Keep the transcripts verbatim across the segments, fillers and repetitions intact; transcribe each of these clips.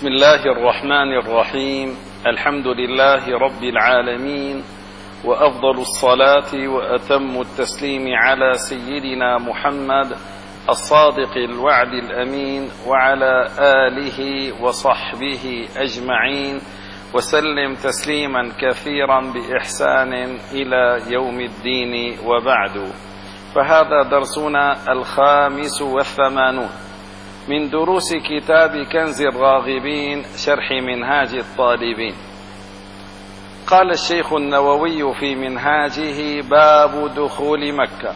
بسم الله الرحمن الرحيم. الحمد لله رب العالمين، وأفضل الصلاة وأتم التسليم على سيدنا محمد الصادق الوعد الأمين، وعلى آله وصحبه أجمعين، وسلم تسليما كثيرا بإحسان إلى يوم الدين، وبعد. فهذا درسنا الخامس والثمانون من دروس كتاب كنز الراغبين شرح منهاج الطالبين. قال الشيخ النووي في منهاجه: باب دخول مكة.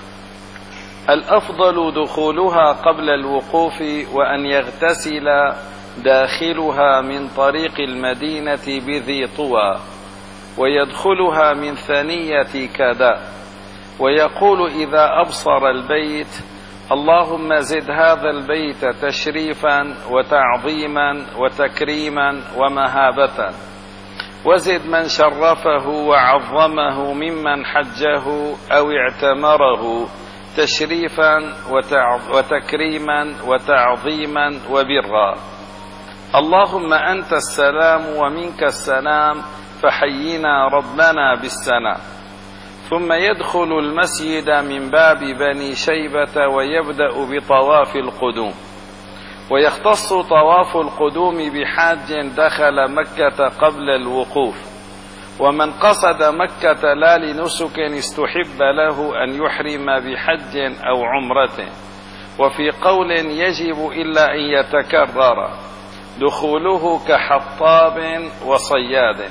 الأفضل دخولها قبل الوقوف، وأن يغتسل داخلها من طريق المدينة بذي طوى، ويدخلها من ثنية كذا، ويقول إذا أبصر البيت: اللهم زد هذا البيت تشريفا وتعظيما وتكريما ومهابة، وزد من شرفه وعظمه ممن حجه أو اعتمره تشريفا وتكريما وتعظيما وبرا. اللهم أنت السلام ومنك السلام، فحينا ربنا بالسلام. ثم يدخل المسجد من باب بني شيبة، ويبدأ بطواف القدوم، ويختص طواف القدوم بحاج دخل مكة قبل الوقوف. ومن قصد مكة لا لنسك استحب له أن يحرم بحج أو عمرة. وفي قول يجب إلا أن يتكرر دخوله كحطاب وصياد.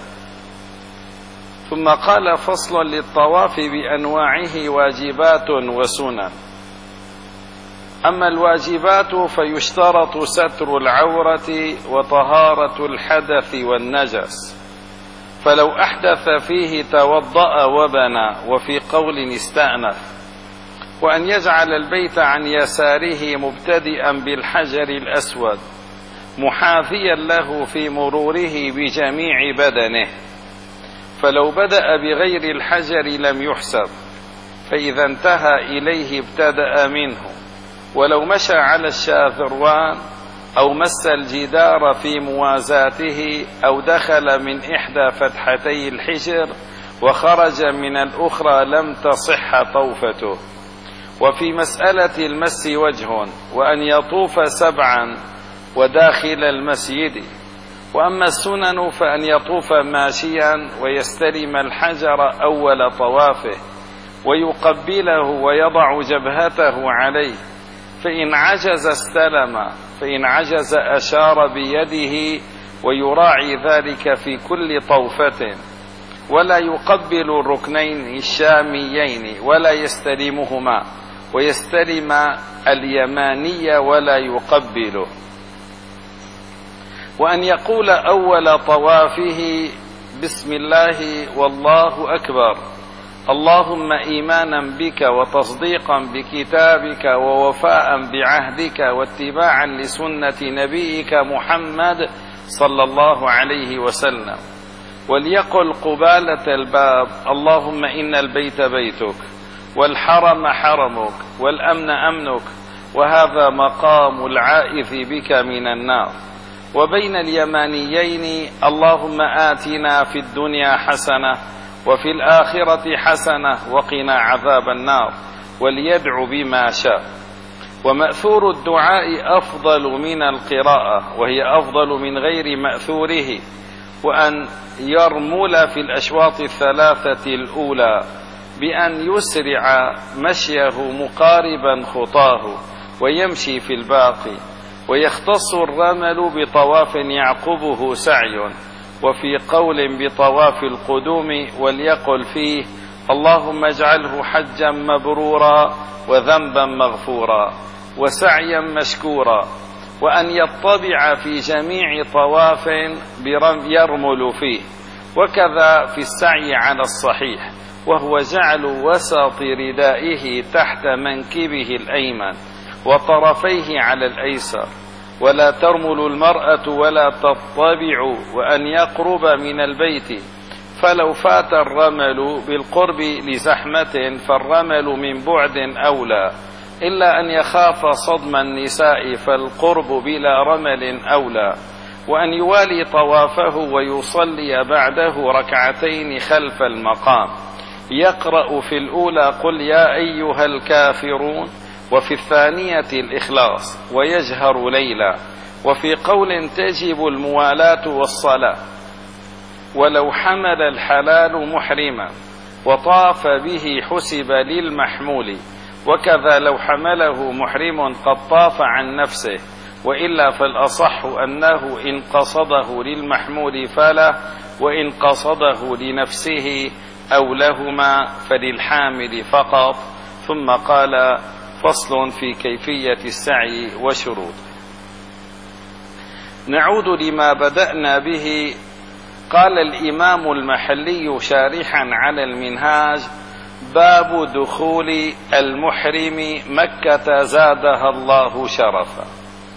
ثم قال: فصل للطواف بأنواعه واجبات وسنن. أما الواجبات فيشترط ستر العورة وطهارة الحدث والنجس، فلو أحدث فيه توضأ وبنى، وفي قول استأنف. وأن يجعل البيت عن يساره مبتدئا بالحجر الأسود محاذيا له في مروره بجميع بدنه، فلو بدأ بغير الحجر لم يحسب، فإذا انتهى إليه ابتدأ منه. ولو مشى على الشاذروان أو مس الجدار في موازاته، أو دخل من إحدى فتحتي الحجر وخرج من الأخرى لم تصح طوفته. وفي مسألة المس وجه، وأن يطوف سبعا وداخل المسجد. وأما السنن فأن يطوف ماشيا ويستلم الحجر أول طوافه، ويقبله ويضع جبهته عليه، فإن عجز استلم، فإن عجز أشار بيده، ويراعي ذلك في كل طوفة. ولا يقبل الركنين الشاميين ولا يستلمهما، ويستلم اليماني ولا يقبله. وأن يقول أول طوافه: بسم الله والله أكبر، اللهم إيمانا بك وتصديقا بكتابك ووفاء بعهدك واتباعا لسنة نبيك محمد صلى الله عليه وسلم. وليقل قبالة الباب: اللهم إن البيت بيتك، والحرم حرمك، والأمن أمنك، وهذا مقام العائذ بك من النار. وبين اليمانيين: اللهم آتنا في الدنيا حسنة وفي الآخرة حسنة وقنا عذاب النار، وليدعو بما شاء. ومأثور الدعاء أفضل من القراءة، وهي أفضل من غير مأثوره. وأن يرمل في الأشواط الثلاثة الأولى بأن يسرع مشيه مقاربا خطاه، ويمشي في الباقي. ويختص الرمل بطواف يعقبه سعي، وفي قول بطواف القدوم، وليقل فيه: اللهم اجعله حجا مبرورا وذنبا مغفورا وسعيا مشكورا. وأن يطبع في جميع طواف يرمل فيه، وكذا في السعي على الصحيح، وهو جعل وسط ردائه تحت منكبه الأيمن وطرفيه على الأيسر. ولا ترمل المرأة ولا تطبع. وأن يقرب من البيت، فلو فات الرمل بالقرب لزحمة فالرمل من بعد أولى، إلا أن يخاف صدم النساء فالقرب بلا رمل أولى. وأن يوالي طوافه ويصلي بعده ركعتين خلف المقام، يقرأ في الأولى قل يا أيها الكافرون، وفي الثانية الإخلاص، ويجهر ليلا. وفي قول تجب الموالاة والصلاة، ولو حمل الحلال محرما وطاف به حسب للمحمول، وكذا لو حمله محرم قد طاف عن نفسه، وإلا فالأصح أنه إن قصده للمحمول فلا، وإن قصده لنفسه أو لهما فللحامل فقط. ثم قال فصل في كيفية السعي وشروط. نعود لما بدأنا به. قال الإمام المحلي شارحا على المنهاج: باب دخول المحرم مكة زادها الله شرفا.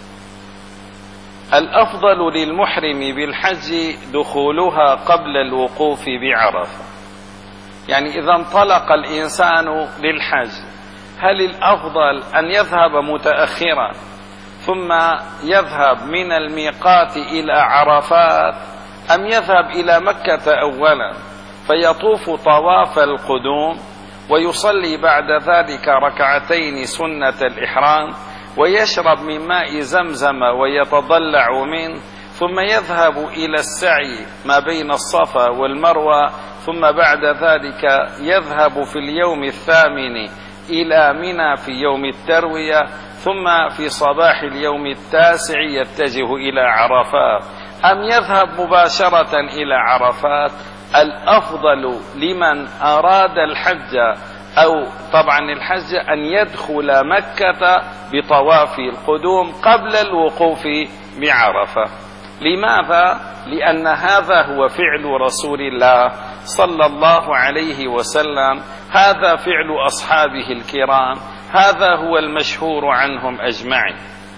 الأفضل للمحرم بالحج دخولها قبل الوقوف بعرفة. يعني إذا انطلق الإنسان للحج، هل الأفضل أن يذهب متأخرا ثم يذهب من الميقات إلى عرفات، أم يذهب إلى مكة أولا فيطوف طواف القدوم ويصلي بعد ذلك ركعتين سنة الإحرام ويشرب من ماء زمزم ويتضلع منه، ثم يذهب إلى السعي ما بين الصفا والمروة، ثم بعد ذلك يذهب في اليوم الثامن إلى منى في يوم التروية، ثم في صباح اليوم التاسع يتجه إلى عرفات، أم يذهب مباشرة إلى عرفات؟ الأفضل لمن أراد الحج أو طبعا الحج أن يدخل مكة بطواف القدوم قبل الوقوف بعرفة. لماذا؟ لأن هذا هو فعل رسول الله صلى الله عليه وسلم، هذا فعل أصحابه الكرام، هذا هو المشهور عنهم أجمعين.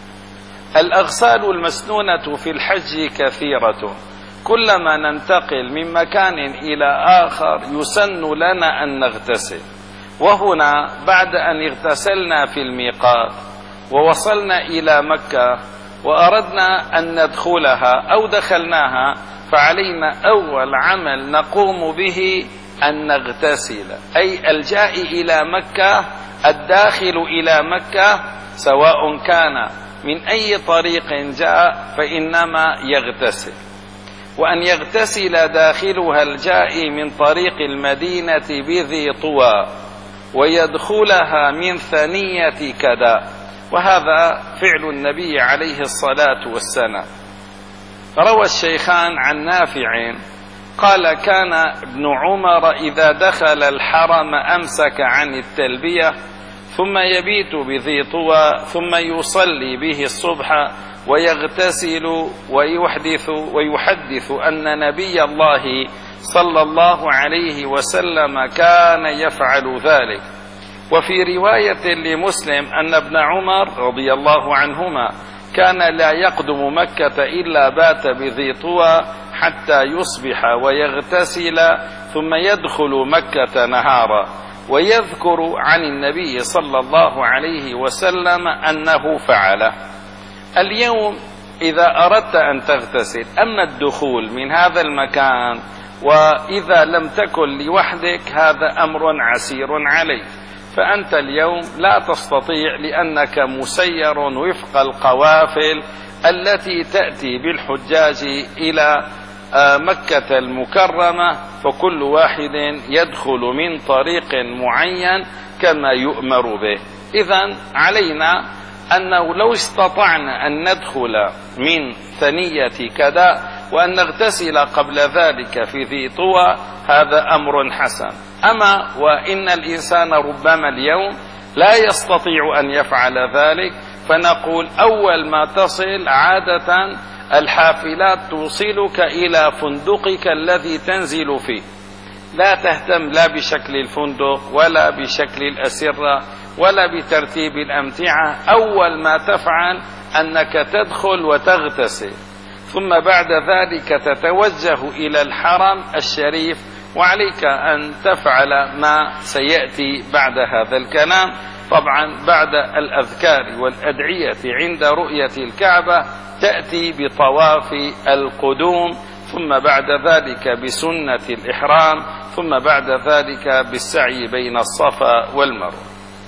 الأغسال المسنونة في الحج كثيرة، كلما ننتقل من مكان إلى آخر يسن لنا أن نغتسل. وهنا بعد أن اغتسلنا في الميقات ووصلنا إلى مكة وأردنا أن ندخلها أو دخلناها، فعلينا أول عمل نقوم به أن نغتسل، أي الجاء إلى مكة الداخل إلى مكة سواء كان من أي طريق جاء فإنما يغتسل. وأن يغتسل داخلها الجاء من طريق المدينة بذي طوى ويدخلها من ثنية كذا، وهذا فعل النبي عليه الصلاة والسلام. روى الشيخان عن نافع قال: كان ابن عمر إذا دخل الحرم أمسك عن التلبية ثم يبيت بذي طوى ثم يصلي به الصبح ويغتسل ويحدث ويحدث أن نبي الله صلى الله عليه وسلم كان يفعل ذلك. وفي رواية لمسلم أن ابن عمر رضي الله عنهما كان لا يقدم مكة إلا بات بذي طوى حتى يصبح ويغتسل ثم يدخل مكة نهارا، ويذكر عن النبي صلى الله عليه وسلم أنه فعله. اليوم إذا أردت أن تغتسل، أما الدخول من هذا المكان وإذا لم تكن لوحدك هذا أمر عسير عليك، فأنت اليوم لا تستطيع لأنك مسير وفق القوافل التي تأتي بالحجاج إلى مكة المكرمة، فكل واحد يدخل من طريق معين كما يؤمر به. إذن علينا أنه لو استطعنا أن ندخل من ثنية كذا وأن نغتسل قبل ذلك في ذي طوى هذا أمر حسن. أما وإن الإنسان ربما اليوم لا يستطيع أن يفعل ذلك، فنقول أول ما تصل عادة الحافلات توصلك إلى فندقك الذي تنزل فيه، لا تهتم لا بشكل الفندق ولا بشكل الأسرة ولا بترتيب الأمتعة. أول ما تفعل أنك تدخل وتغتسل، ثم بعد ذلك تتوجه إلى الحرم الشريف، وعليك أن تفعل ما سيأتي بعد هذا الكلام. طبعا بعد الأذكار والأدعية عند رؤية الكعبة تأتي بطواف القدوم، ثم بعد ذلك بسنة الإحرام، ثم بعد ذلك بالسعي بين الصفا والمروة.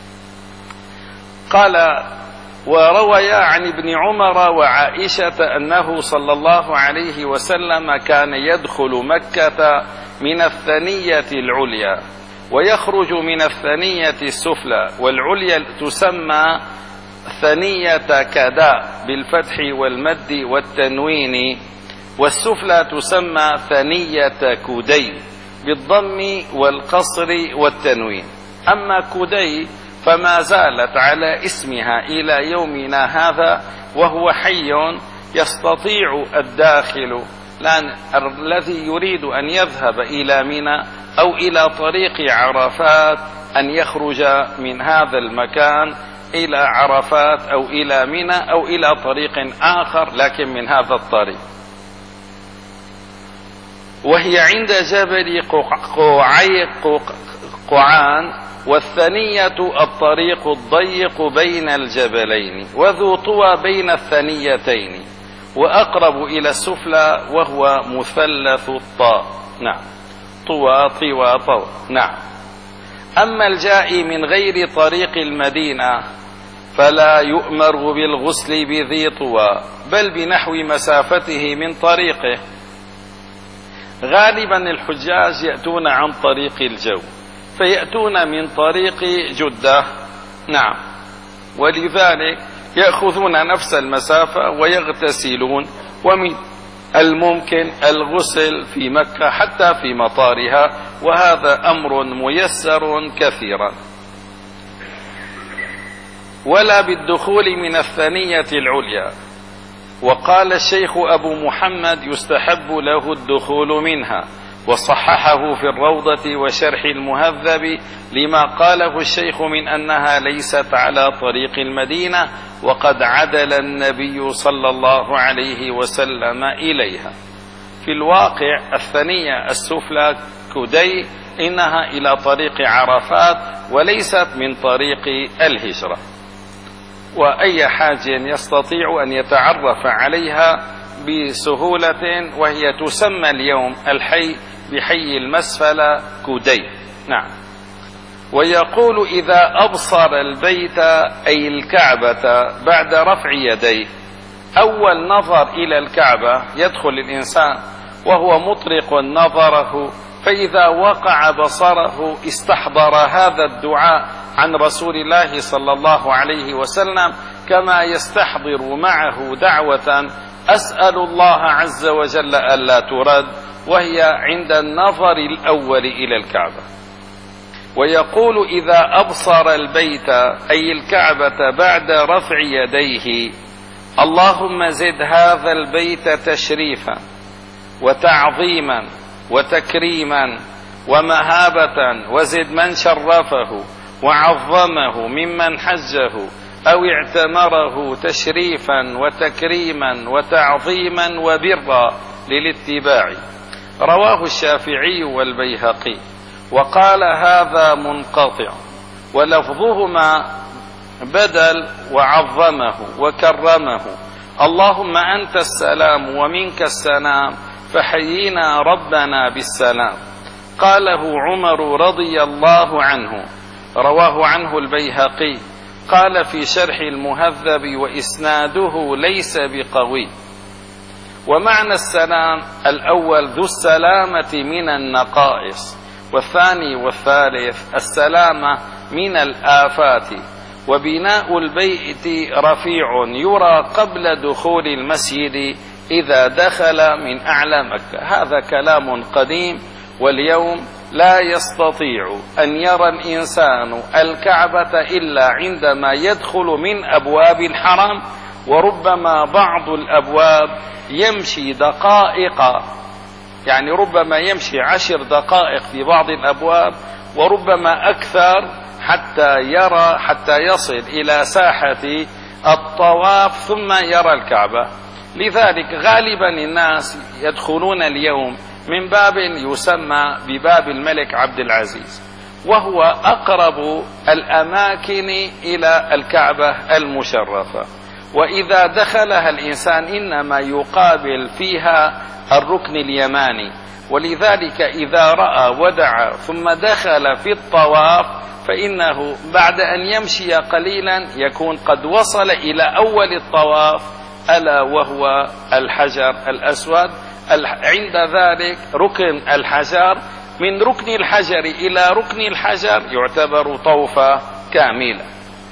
قال: وروي عن ابن عمر وعائشة أنه صلى الله عليه وسلم كان يدخل مكة من الثنية العليا ويخرج من الثنية السفلى، والعليا تسمى ثنية كداء بالفتح والمد والتنوين، والسفلى تسمى ثنية كدي بالضم والقصر والتنوين. أما كدي فما زالت على اسمها إلى يومنا هذا، وهو حي يستطيع الداخل لأن الذي يريد أن يذهب إلى منى أو إلى طريق عرفات أن يخرج من هذا المكان إلى عرفات أو إلى منى أو إلى طريق آخر لكن من هذا الطريق، وهي عند جبل قعان، والثنية الطريق الضيق بين الجبلين، وذو طوى بين الثنيتين، وأقرب إلى السفلى وهو مثلث الطاء. نعم، طوى طوى طوى. نعم. أما الجائي من غير طريق المدينة فلا يؤمر بالغسل بذي طوى، بل بنحو مسافته من طريقه. غالبا الحجاج يأتون عن طريق الجو، فيأتون من طريق جدة. نعم، ولذلك يأخذون نفس المسافة ويغتسلون، ومن الممكن الغسل في مكة حتى في مطارها، وهذا أمر ميسر كثيرا. ولا بالدخول من الثنية العليا. وقال الشيخ أبو محمد يستحب له الدخول منها، وصححه في الروضة وشرح المهذب لما قاله الشيخ من أنها ليست على طريق المدينة، وقد عدل النبي صلى الله عليه وسلم إليها. في الواقع الثنية السفلى كدي إنها إلى طريق عرفات وليست من طريق الهجرة، وأي حاج يستطيع أن يتعرف عليها بسهولة، وهي تسمى اليوم الحي بحي المسفل كدي. نعم. ويقول إذا أبصر البيت أي الكعبة بعد رفع يديه. أول نظر إلى الكعبة يدخل الإنسان وهو مطرق نظره، فإذا وقع بصره استحضر هذا الدعاء عن رسول الله صلى الله عليه وسلم، كما يستحضر معه دعوة أسأل الله عز وجل ألا ترد، وهي عند النظر الأول إلى الكعبة. ويقول إذا أبصر البيت أي الكعبة بعد رفع يديه اللهم زد هذا البيت تشريفا وتعظيما وتكريما ومهابة، وزد من شرفه وعظمه ممن حجه أو اعتمره تشريفا وتكريما وتعظيما وبرا للاتباع. رواه الشافعي والبيهقي. وقال هذا منقطع، ولفظهما بدل وعظمه وكرمه. اللهم أنت السلام ومنك السلام فحيينا ربنا بالسلام. قاله عمر رضي الله عنه، رواه عنه البيهقي. قال في شرح المهذب وإسناده ليس بقوي. ومعنى السلام الأول ذو السلامة من النقائص، والثاني والثالث السلامة من الآفات. وبناء البيت رفيع يرى قبل دخول المسجد إذا دخل من أعلى مكة. هذا كلام قديم، واليوم لا يستطيع أن يرى الإنسان الكعبة إلا عندما يدخل من أبواب الحرم، وربما بعض الأبواب يمشي دقائق، يعني ربما يمشي عشر دقائق في بعض الأبواب، وربما أكثر حتى يرى حتى يصل إلى ساحة الطواف ثم يرى الكعبة. لذلك غالبا الناس يدخلون اليوم من باب يسمى بباب الملك عبد العزيز، وهو أقرب الأماكن إلى الكعبة المشرفة، وإذا دخلها الإنسان إنما يقابل فيها الركن اليماني، ولذلك إذا رأى ودعا ثم دخل في الطواف فإنه بعد أن يمشي قليلا يكون قد وصل إلى أول الطواف ألا وهو الحجر الأسود. عند ذلك ركن الحجر، من ركن الحجر إلى ركن الحجر يعتبر طوفا كاملا.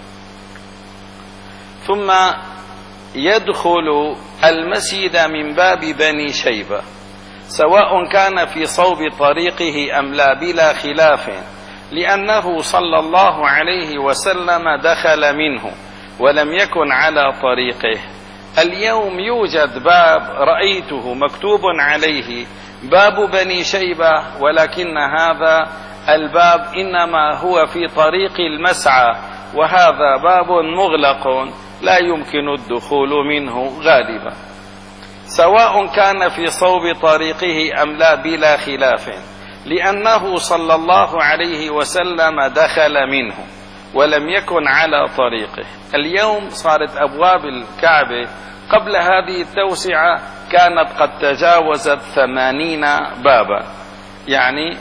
ثم يدخل المسجد من باب بني شيبة، سواء كان في صوب طريقه أم لا بلا خلاف، لأنه صلى الله عليه وسلم دخل منه ولم يكن على طريقه. اليوم يوجد باب رأيته مكتوب عليه باب بني شيبة، ولكن هذا الباب إنما هو في طريق المسعى، وهذا باب مغلق لا يمكن الدخول منه غالبا، سواء كان في صوب طريقه أم لا بلا خلاف، لأنه صلى الله عليه وسلم دخل منه ولم يكن على طريقه. اليوم صارت أبواب الكعبة قبل هذه التوسعة كانت قد تجاوزت ثمانين بابا، يعني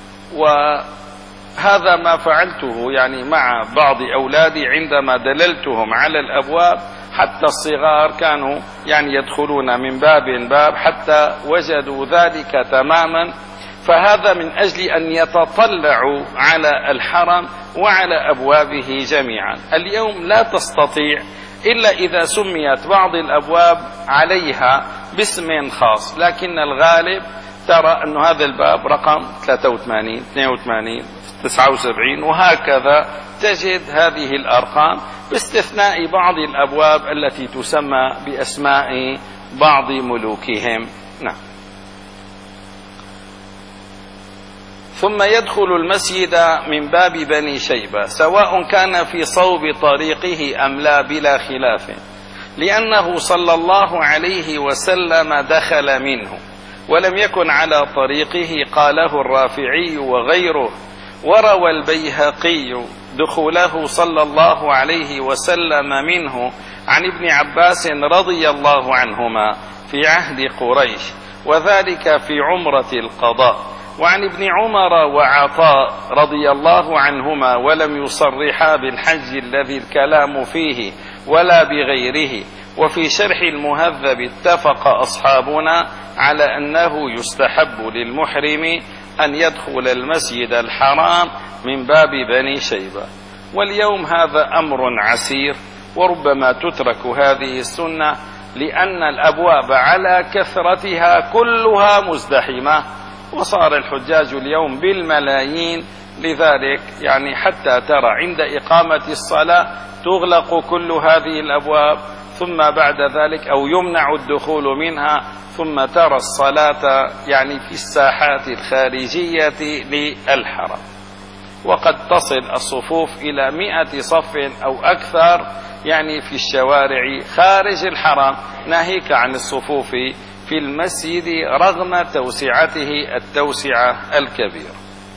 وهذا ما فعلته يعني مع بعض أولادي عندما دللتهم على الأبواب، حتى الصغار كانوا يعني يدخلون من باب باب حتى وجدوا ذلك تماما. فهذا من أجل أن يتطلعوا على الحرم وعلى أبوابه جميعا. اليوم لا تستطيع إلا إذا سميت بعض الأبواب عليها باسم خاص، لكن الغالب ترى أن هذا الباب رقم ثلاثة وثمانين اثنين وثمانين تسعة وسبعين وهكذا، تجد هذه الأرقام باستثناء بعض الأبواب التي تسمى بأسماء بعض ملوكهم. نعم. ثم يدخل المسجد من باب بني شيبة، سواء كان في صوب طريقه أم لا بلا خلاف، لأنه صلى الله عليه وسلم دخل منه ولم يكن على طريقه، قاله الرافعي وغيره. وروى البيهقي دخوله صلى الله عليه وسلم منه عن ابن عباس رضي الله عنهما في عهد قريش، وذلك في عمرة القضاء، وعن ابن عمر وعطاء رضي الله عنهما، ولم يصرحا بالحج الذي الكلام فيه ولا بغيره. وفي شرح المهذب اتفق أصحابنا على أنه يستحب للمحرم أن يدخل المسجد الحرام من باب بني شيبة. واليوم هذا أمر عسير، وربما تترك هذه السنة لأن الأبواب على كثرتها كلها مزدحمة، وصار الحجاج اليوم بالملايين، لذلك يعني حتى ترى عند إقامة الصلاة تغلق كل هذه الأبواب، ثم بعد ذلك أو يمنع الدخول منها، ثم ترى الصلاة يعني في الساحات الخارجية للحرم، وقد تصل الصفوف إلى مئة صف أو أكثر يعني في الشوارع خارج الحرم، ناهيك عن الصفوف في المسجد رغم توسعته التوسعة الكبيرة.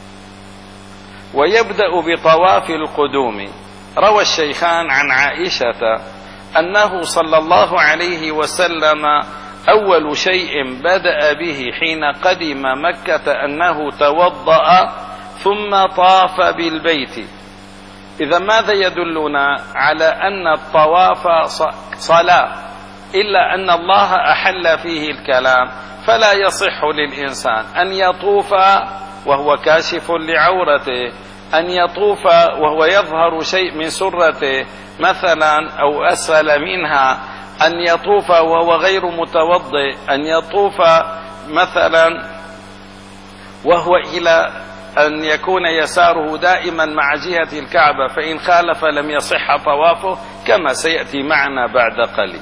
ويبدأ بطواف القدوم. روى الشيخان عن عائشة أنه صلى الله عليه وسلم أول شيء بدأ به حين قدم مكة أنه توضأ ثم طاف بالبيت. إذا ماذا يدلنا على أن الطواف صلاة، إلا أن الله أحل فيه الكلام، فلا يصح للإنسان أن يطوف وهو كاشف لعورته، أن يطوف وهو يظهر شيء من سرته مثلا أو أسفل منها، أن يطوف وهو غير متوضئ، أن يطوف مثلا وهو إلى أن يكون يساره دائما مع جهة الكعبة، فإن خالف لم يصح طوافه كما سيأتي معنا بعد قليل.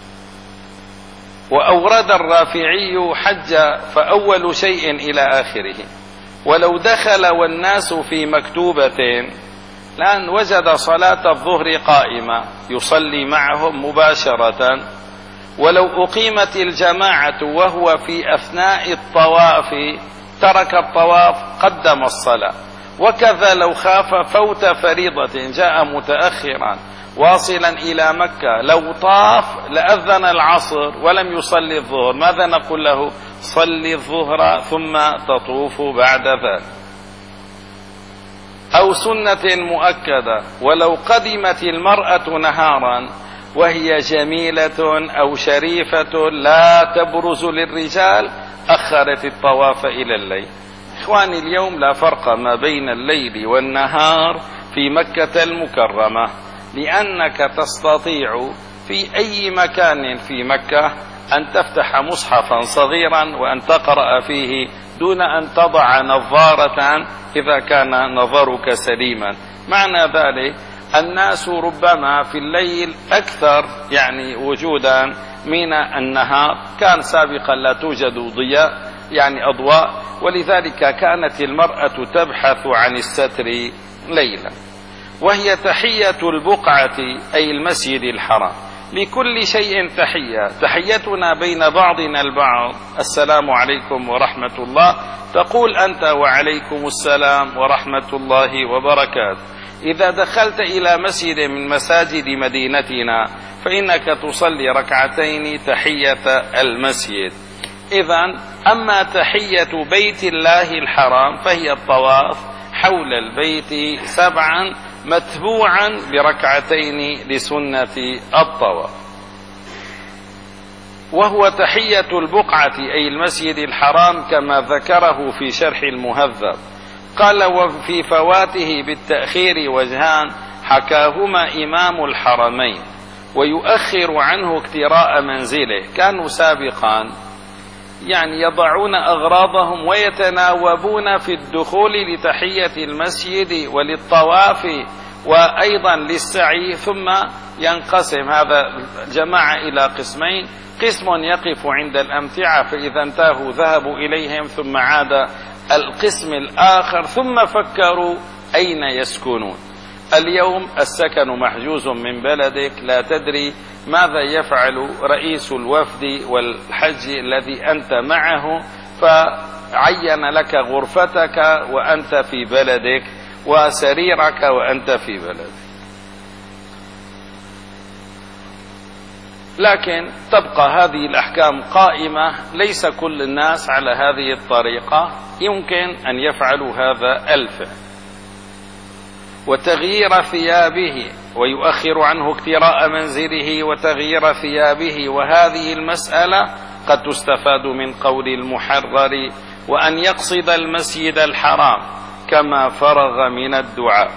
وأورد الرافعي حج فأول شيء إلى آخره. ولو دخل والناس في مكتوبة لأن وجد صلاة الظهر قائمة يصلي معهم مباشرة، ولو أقيمت الجماعة وهو في أثناء الطواف ترك الطواف قدم الصلاة، وكذا لو خاف فوت فريضة جاء متأخرا واصلا إلى مكة، لو طاف لأذن العصر ولم يصلي الظهر، ماذا نقول له؟ صلي الظهر ثم تطوف بعد ذلك. أو سنة مؤكدة، ولو قدمت المرأة نهارا وهي جميلة أو شريفة لا تبرز للرجال أخرت الطواف إلى الليل. إخواني اليوم لا فرق ما بين الليل والنهار في مكة المكرمة، لأنك تستطيع في أي مكان في مكة أن تفتح مصحفا صغيرا وأن تقرأ فيه دون أن تضع نظارة إذا كان نظرك سليما. معنى ذلك الناس ربما في الليل أكثر يعني وجودا من النهار، كان سابقا لا توجد ضياء يعني أضواء، ولذلك كانت المرأة تبحث عن الستر ليلا. وهي تحية البقعة أي المسجد الحرام، لكل شيء تحية، تحيتنا بين بعضنا البعض السلام عليكم ورحمة الله، تقول أنت وعليكم السلام ورحمة الله وبركاته. إذا دخلت إلى مسجد من مساجد مدينتنا فإنك تصلي ركعتين تحية المسجد. إذن أما تحية بيت الله الحرام فهي الطواف حول البيت سبعا متبوعا بركعتين لسنة الطواف. وهو تحية البقعة أي المسجد الحرام كما ذكره في شرح المهذب. قال وفي فواته بالتأخير وجهان حكاهما إمام الحرمين، ويؤخر عنه اكتراء منزله. كانوا سابقا يعني يضعون أغراضهم ويتناوبون في الدخول لتحية المسجد وللطواف وأيضا للسعي، ثم ينقسم هذا الجماعة إلى قسمين، قسم يقف عند الأمتعة فإذا انتهوا ذهبوا إليهم ثم عاد القسم الآخر ثم فكروا أين يسكنون. اليوم السكن محجوز من بلدك، لا تدري ماذا يفعل رئيس الوفد والحج الذي أنت معه، فعين لك غرفتك وأنت في بلدك وسريرك وأنت في بلدك. لكن تبقى هذه الأحكام قائمة، ليس كل الناس على هذه الطريقة، يمكن أن يفعلوا هذا الفعل. وتغيير ثيابه، ويؤخر عنه اكتراء منزله وتغيير ثيابه، وهذه المسألة قد تستفاد من قول المحرر وأن يقصد المسجد الحرام كما فرغ من الدعاء.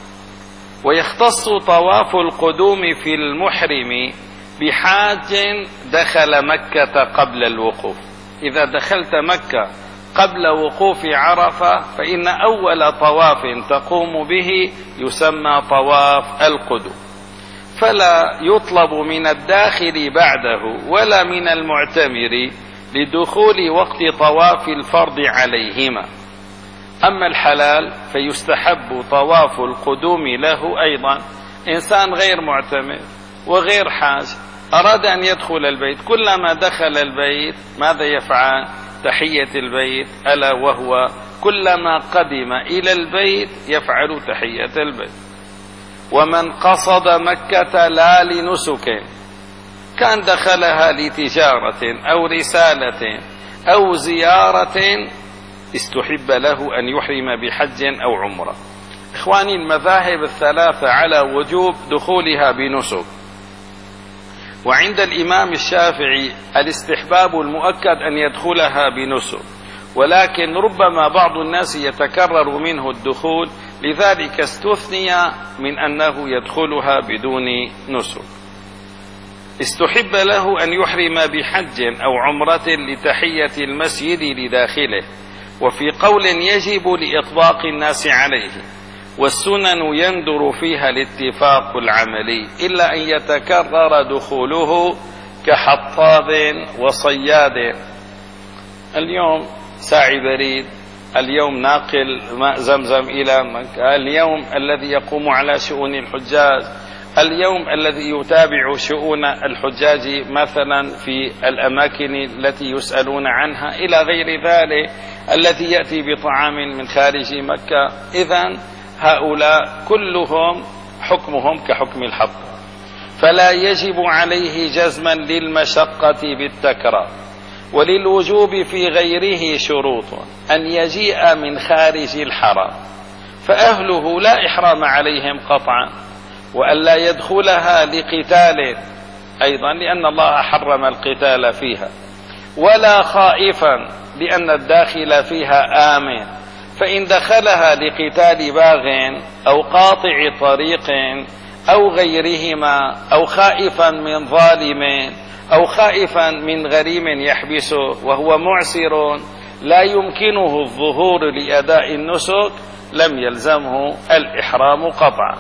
ويختص طواف القدوم في المحرم بحاج دخل مكة قبل الوقوف. إذا دخلت مكة قبل وقوف عرفة فإن أول طواف تقوم به يسمى طواف القدوم، فلا يطلب من الداخل بعده ولا من المعتمر لدخول وقت طواف الفرض عليهما. أما الحلال فيستحب طواف القدوم له أيضا. إنسان غير معتمر وغير حاج أراد أن يدخل البيت، كلما دخل البيت ماذا يفعل؟ تحية البيت، ألا وهو كلما قدم إلى البيت يفعل تحية البيت. ومن قصد مكة لا لنسك، كان دخلها لتجارة أو رسالة أو زيارة، استحب له أن يحرم بحج أو عمرة. إخواني المذاهب الثلاثة على وجوب دخولها بنسك. وعند الإمام الشافعي الاستحباب المؤكد أن يدخلها بنسك، ولكن ربما بعض الناس يتكرر منه الدخول، لذلك استثني من أنه يدخلها بدون نسك. استحب له أن يحرم بحج أو عمرة لتحية المسجد لداخله، وفي قول يجب لإطباق الناس عليه، والسنن يندر فيها الاتفاق العملي، إلا أن يتكرر دخوله كحطاب وصياد. اليوم ساعي بريد، اليوم ناقل ماء زمزم إلى مكة، اليوم الذي يقوم على شؤون الحجاج، اليوم الذي يتابع شؤون الحجاج مثلا في الأماكن التي يسألون عنها إلى غير ذلك. الذي يأتي بطعام من خارج مكة. إذن هؤلاء كلهم حكمهم كحكم الحظ، فلا يجب عليه جزما للمشقة بالتكرار. وللوجوب في غيره شروط: أن يجيء من خارج الحرم فأهله لا إحرام عليهم قطعا، وأن لا يدخلها لقتال أيضا لأن الله حرم القتال فيها، ولا خائفا لأن الداخل فيها آمن، فإن دخلها لقتال باغ أو قاطع طريق أو غيرهما، أو خائفا من ظالم، أو خائفا من غريم يحبسه وهو معسر لا يمكنه الظهور لأداء النسك، لم يلزمه الإحرام قطعا.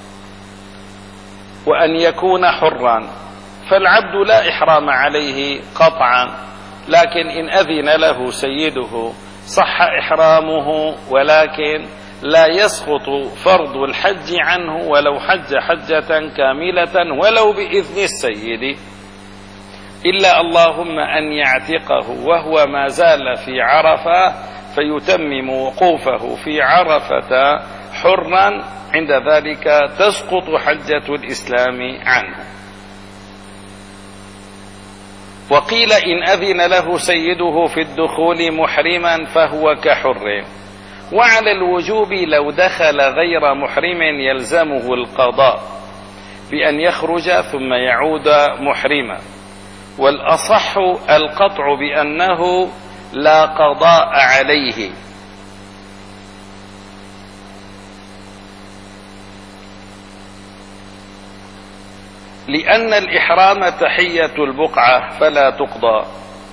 وأن يكون حرا، فالعبد لا إحرام عليه قطعا، لكن إن أذن له سيده صح إحرامه، ولكن لا يسقط فرض الحج عنه ولو حج حجة كاملة ولو بإذن السيد، إلا اللهم أن يعتقه وهو ما زال في عرفة فيتمم وقوفه في عرفة حرا، عند ذلك تسقط حجة الإسلام عنه. وقيل إن أذن له سيده في الدخول محرما فهو كحر. وعلى الوجوب لو دخل غير محرم يلزمه القضاء بأن يخرج ثم يعود محرما، والأصح القطع بأنه لا قضاء عليه. لأن الإحرام تحية البقعة فلا تقضى،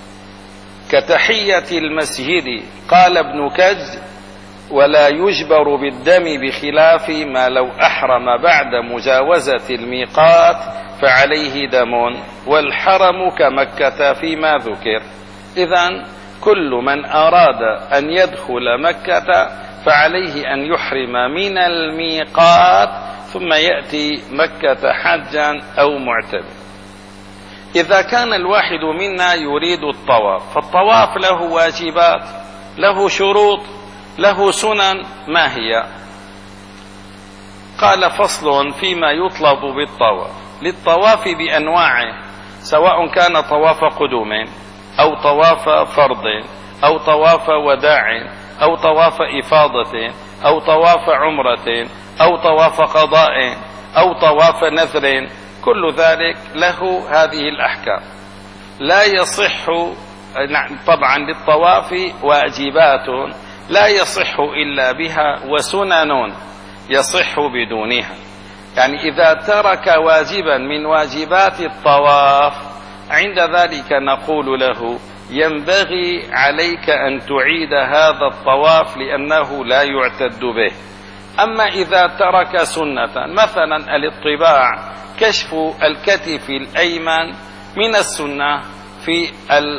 كتحية المسجد. قال ابن كج: ولا يجبر بالدم بخلاف ما لو أحرم بعد مجاوزة الميقات فعليه دم، والحرم كمكة فيما ذكر. إذن كل من أراد أن يدخل مكة فعليه أن يحرم من الميقات ثم يأتي مكة حجا أو معتمرا. إذا كان الواحد منا يريد الطواف، فالطواف له واجبات، له شروط، له سنن، ما هي؟ قال: فصل فيما يطلب بالطواف. للطواف بأنواعه، سواء كان طواف قدوم أو طواف فرض أو طواف وداع أو طواف إفاضة أو طواف عمرة أو طواف قضاء أو طواف نذر، كل ذلك له هذه الأحكام. لا يصح، طبعا للطواف واجبات لا يصح إلا بها، وسنن يصح بدونها. يعني إذا ترك واجبا من واجبات الطواف عند ذلك نقول له: ينبغي عليك أن تعيد هذا الطواف لأنه لا يعتد به. أما إذا ترك سنة، مثلا الاطباع، كشف الكتف الأيمن من السنة في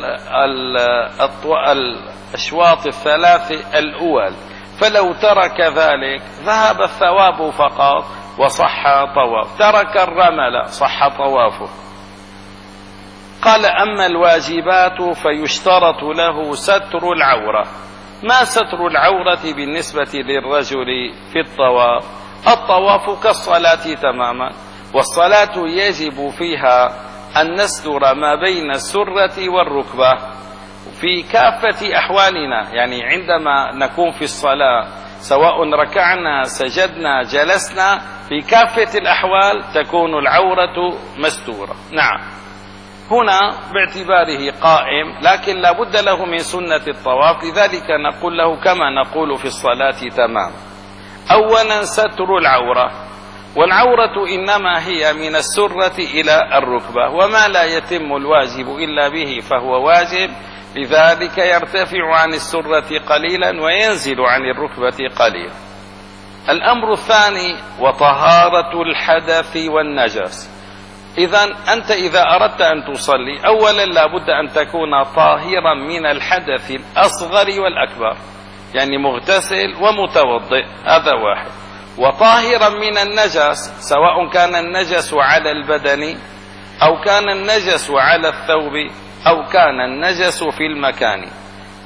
الأشواط الثلاث الأول، فلو ترك ذلك ذهب الثواب فقط وصح طواف. ترك الرمل صح طوافه. قال: أما الواجبات فيشترط له ستر العورة. ما ستر العورة بالنسبة للرجل في الطواف؟ الطواف كالصلاة تماما، والصلاة يجب فيها أن نستر ما بين السرة والركبة في كافة أحوالنا. يعني عندما نكون في الصلاة سواء ركعنا سجدنا جلسنا، في كافة الأحوال تكون العورة مستورة. نعم، هنا باعتباره قائم، لكن لا بد له من سنة الطواف، لذلك نقول له كما نقول في الصلاة تمام. أولا ستر العورة، والعورة إنما هي من السرة إلى الركبة، وما لا يتم الواجب إلا به فهو واجب، لذلك يرتفع عن السرة قليلا وينزل عن الركبة قليلا. الأمر الثاني: وطهارة الحدث والنجس. إذن أنت إذا أردت أن تصلي، أولا لا بد أن تكون طاهرا من الحدث الأصغر والأكبر، يعني مغتسل ومتوضئ، هذا واحد. وطاهرا من النجس، سواء كان النجس على البدن أو كان النجس على الثوب أو كان النجس في المكان.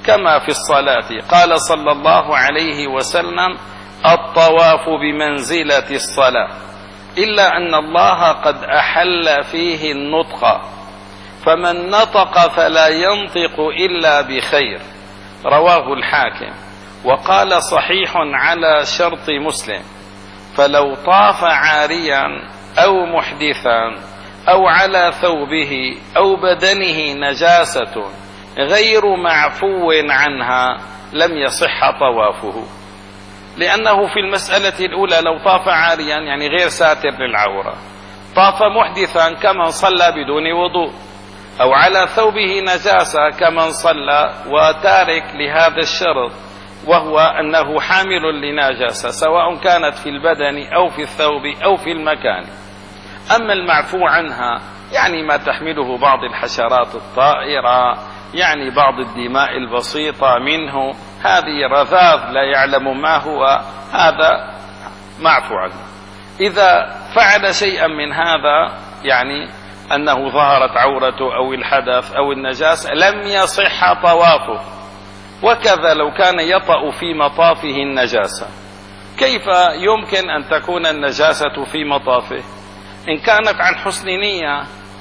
كما في الصلاة. قال صلى الله عليه وسلم: الطواف بمنزلة الصلاة، إلا أن الله قد أحل فيه النطق، فمن نطق فلا ينطق إلا بخير. رواه الحاكم. وقال: صحيح على شرط مسلم. فلو طاف عاريا أو محدثا أو على ثوبه أو بدنه نجاسة غير معفو عنها لم يصح طوافه، لأنه في المسألة الأولى لو طاف عاريا يعني غير ساتر للعورة، طاف محدثا كمن صلى بدون وضوء، أو على ثوبه نجاسة كمن صلى وتارك لهذا الشرط، وهو أنه حامل لنجاسة سواء كانت في البدن أو في الثوب أو في المكان. أما المعفو عنها يعني ما تحمله بعض الحشرات الطائرة، يعني بعض الدماء البسيطة منه، هذه رذاذ لا يعلم ما هو، هذا معفو عنه. إذا فعل شيئا من هذا يعني أنه ظهرت عورته أو الحدث أو النجاسة لم يصح طوافه. وكذا لو كان يطأ في مطافه النجاسة، كيف يمكن أن تكون النجاسة في مطافه؟ إن كانت عن حسن نية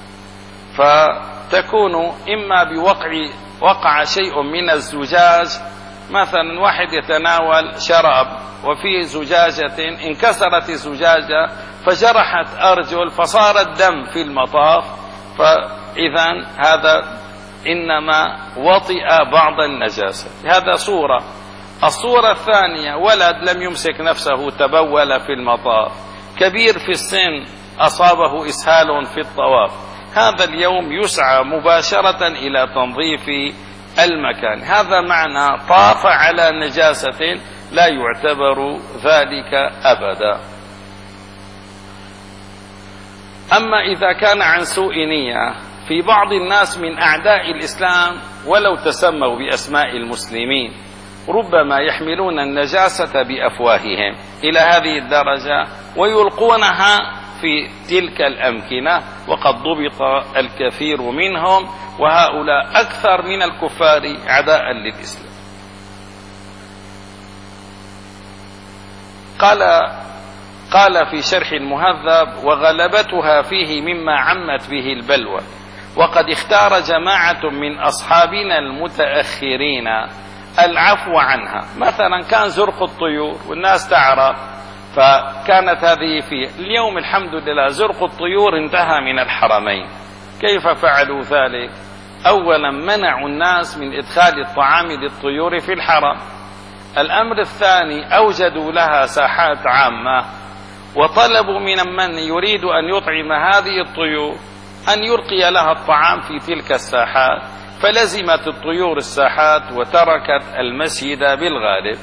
فتكون إما بوقع وقع شيء من الزجاج، مثلا واحد يتناول شراب وفي زجاجة انكسرت الزجاجة فجرحت أرجل فصار الدم في المطاف، فإذا هذا إنما وطئ بعض النجاسة. هذا صورة. الصورة الثانية: ولد لم يمسك نفسه تبول في المطاف، كبير في السن أصابه إسهال في الطواف، هذا اليوم يسعى مباشرة إلى تنظيف المكان. هذا معنى طاف على نجاسة، لا يعتبر ذلك أبدا. أما إذا كان عن سوء نية، في بعض الناس من أعداء الإسلام ولو تسموا بأسماء المسلمين ربما يحملون النجاسة بأفواههم إلى هذه الدرجة ويلقونها في تلك الأمكنة، وقد ضبط الكثير منهم، وهؤلاء أكثر من الكفار عداء للإسلام. قال قال في شرح المهذب: وغلبتها فيه مما عمت به البلوى، وقد اختار جماعة من أصحابنا المتأخرين العفو عنها. مثلا كان زرق الطيور والناس تعرف، فكانت هذه في اليوم الحمد لله زرق الطيور انتهى من الحرمين. كيف فعلوا ذلك؟ أولا منعوا الناس من إدخال الطعام للطيور في الحرم. الأمر الثاني أوجدوا لها ساحات عامة، وطلبوا من من يريد أن يطعم هذه الطيور أن يلقي لها الطعام في تلك الساحات، فلزمت الطيور الساحات وتركت المسجد بالغالب،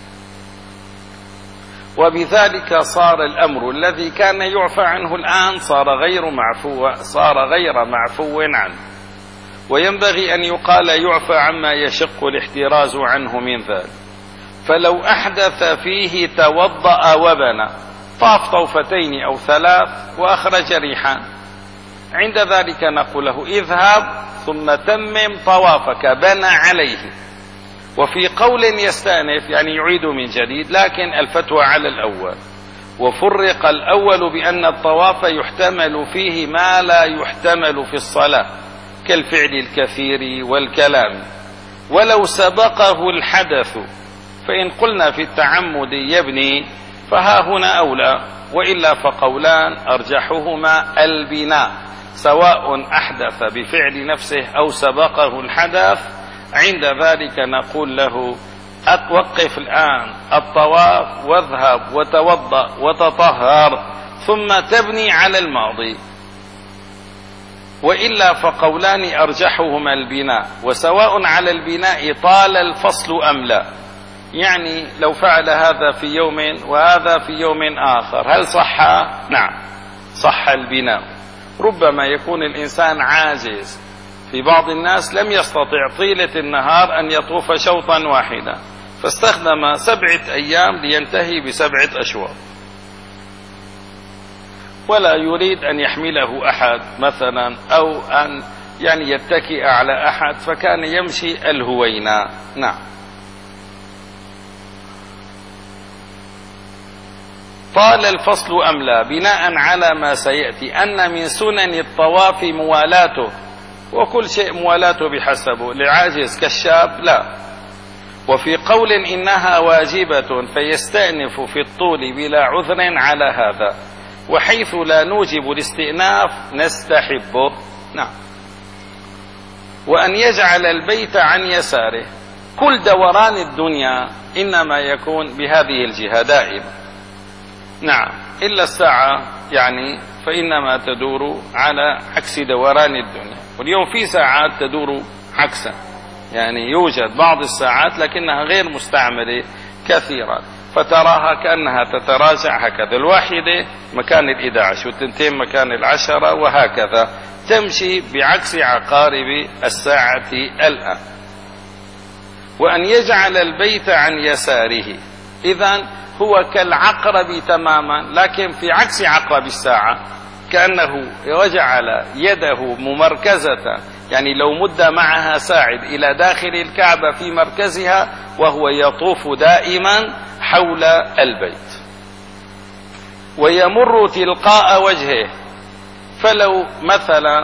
وبذلك صار الأمر الذي كان يعفى عنه الآن صار غير معفو صار غير معفو عنه. وينبغي أن يقال يعفى عما يشق الاحتراز عنه من ذلك. فلو أحدث فيه توضأ وبنى، طاف طوفتين أو ثلاث وأخرج ريحان، عند ذلك نقول له: اذهب ثم تمم طوافك، بنى عليه. وفي قول يستأنف يعني يعيد من جديد، لكن الفتوى على الأول. وفرق الأول بأن الطواف يحتمل فيه ما لا يحتمل في الصلاة كالفعل الكثير والكلام، ولو سبقه الحدث، فإن قلنا في التعمد يبني فها هنا أولى، وإلا فقولان أرجحهما البناء، سواء أحدث بفعل نفسه أو سبقه الحدث. عند ذلك نقول له: أتوقف الآن الطواف واذهب وتوضأ وتطهر ثم تبني على الماضي. وإلا فقولان أرجحهما البناء، وسواء على البناء طال الفصل أم لا. يعني لو فعل هذا في يوم وهذا في يوم آخر هل صح؟ نعم صح البناء. ربما يكون الإنسان عاجز، في بعض الناس لم يستطع طيلة النهار أن يطوف شوطا واحدا، فاستخدم سبعة أيام لينتهي بسبعة أشواط، ولا يريد أن يحمله أحد مثلا، أو أن يعني يتكئ على أحد، فكان يمشي الهوينا. نعم. طال الفصل أم لا؟ بناء على ما سيأتي أن من سنن الطواف موالاته، وكل شيء موالاته بحسبه، لعاجز كالشاب لا. وفي قول إنها واجبة فيستأنف في الطول بلا عذر على هذا، وحيث لا نوجب الاستئناف نستحبه. نعم. وأن يجعل البيت عن يساره، كل دوران الدنيا إنما يكون بهذه الجهة دائما. نعم، إلا الساعة يعني فإنما تدور على عكس دوران الدنيا، واليوم في ساعات تدور عكسا، يعني يوجد بعض الساعات لكنها غير مستعملة كثيرا، فتراها كأنها تتراجع هكذا، الواحدة مكان الإحدى عشر والتنتين مكان العشرة، وهكذا تمشي بعكس عقارب الساعة الآن. وأن يجعل البيت عن يساره، إذن هو كالعقرب تماما، لكن في عكس عقرب الساعة، كأنه وجعل يده ممركزة، يعني لو مد معها ساعد إلى داخل الكعبة في مركزها، وهو يطوف دائما حول البيت ويمر تلقاء وجهه. فلو مثلا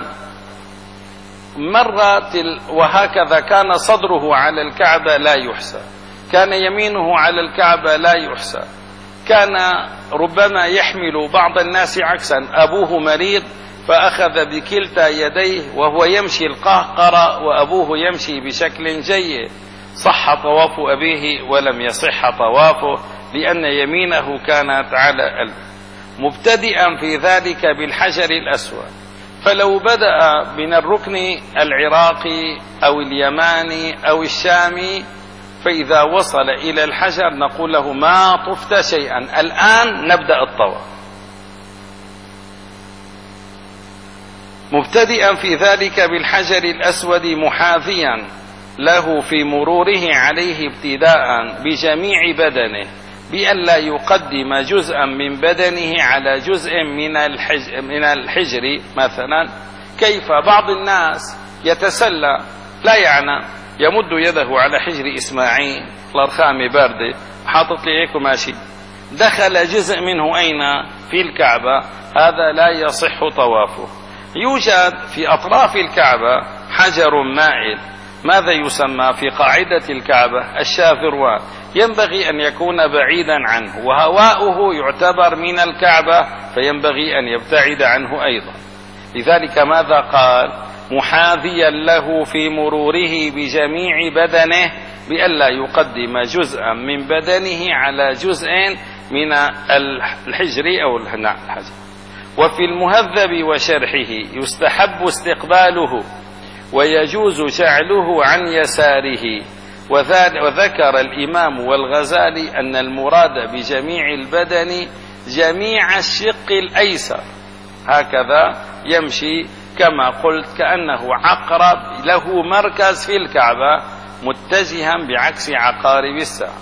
مرت وهكذا كان صدره على الكعبة لا يحسب، كان يمينه على الكعبة لا يحسب، كان ربما يحمل بعض الناس عكسا، أبوه مريض فأخذ بكلتا يديه وهو يمشي القهقرة وأبوه يمشي بشكل جيد، صح طواف أبيه ولم يصح طوافه لأن يمينه كانت على الب، مبتدئا في ذلك بالحجر الأسود. فلو بدأ من الركن العراقي أو اليماني أو الشامي، فإذا وصل إلى الحجر نقول له ما طفت شيئا، الآن نبدأ الطواف، مبتدئا في ذلك بالحجر الأسود محاذيا له في مروره عليه ابتداء بجميع بدنه، بأن لا يقدم جزءا من بدنه على جزء من الحجر, من الحجر مثلا. كيف بعض الناس يتسلى لا يعني يمد يده على حجر إسماعيل الأرخام باردة حاطط لي هيك ماشي، دخل جزء منه أين؟ في الكعبة، هذا لا يصح طوافه. يوجد في أطراف الكعبة حجر مائل، ماذا يسمى في قاعدة الكعبة؟ الشاذروان، ينبغي أن يكون بعيدا عنه، وهواؤه يعتبر من الكعبة فينبغي أن يبتعد عنه أيضا. لذلك ماذا قال؟ محاذيا له في مروره بجميع بدنه، بألا يقدم جزءا من بدنه على جزء من الحجر أو الحجر. وفي المهذب وشرحه يستحب استقباله ويجوز جعله عن يساره. وذكر الإمام والغزالي أن المراد بجميع البدن جميع الشق الأيسر، هكذا يمشي كما قلت كأنه عقرب له مركز في الكعبة متجها بعكس عقارب الساعة.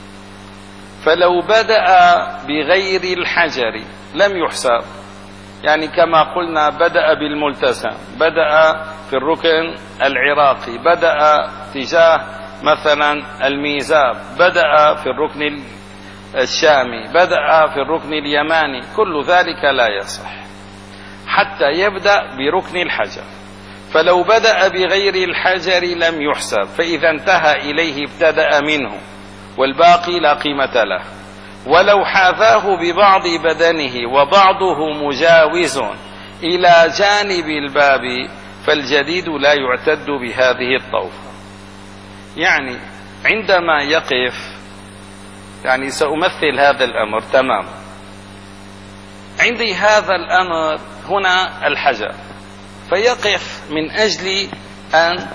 فلو بدأ بغير الحجر لم يحسب، يعني كما قلنا بدأ بالملتزم، بدأ في الركن العراقي، بدأ تجاه مثلا الميزاب، بدأ في الركن الشامي، بدأ في الركن اليماني، كل ذلك لا يصح حتى يبدأ بركن الحجر. فلو بدأ بغير الحجر لم يحسب، فإذا انتهى إليه ابتدأ منه والباقي لا قيمة له. ولو حاذاه ببعض بدنه وبعضه مجاوز إلى جانب الباب فالجديد لا يعتد بهذه الطوفة. يعني عندما يقف، يعني سأمثل هذا الأمر تماما، عندي هذا الأمر هنا الحجر، فيقف من أجل أن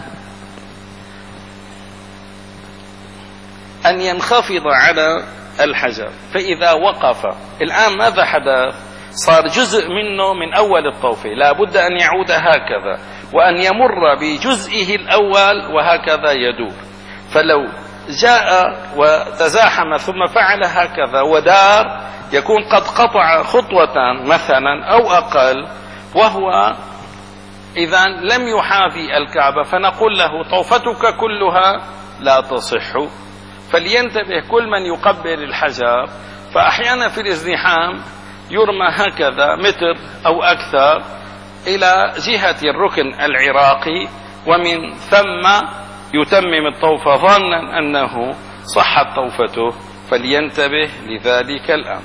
أن ينخفض على الحجر. فإذا وقف الآن ماذا حدث؟ صار جزء منه من أول الطوفة، لا بد أن يعود هكذا وأن يمر بجزئه الأول وهكذا يدور. فلو جاء وتزاحم ثم فعل هكذا ودار يكون قد قطع خطوة مثلا أو أقل، وهو إذا لم يحاذي الكعبة فنقول له طوفتك كلها لا تصح. فلينتبه كل من يقبل الحجر، فأحيانا في الازدحام يرمى هكذا متر أو أكثر إلى جهة الركن العراقي، ومن ثم يتمم الطوف ظنا أنه صحت طوفته، فلينتبه لذلك الأمر.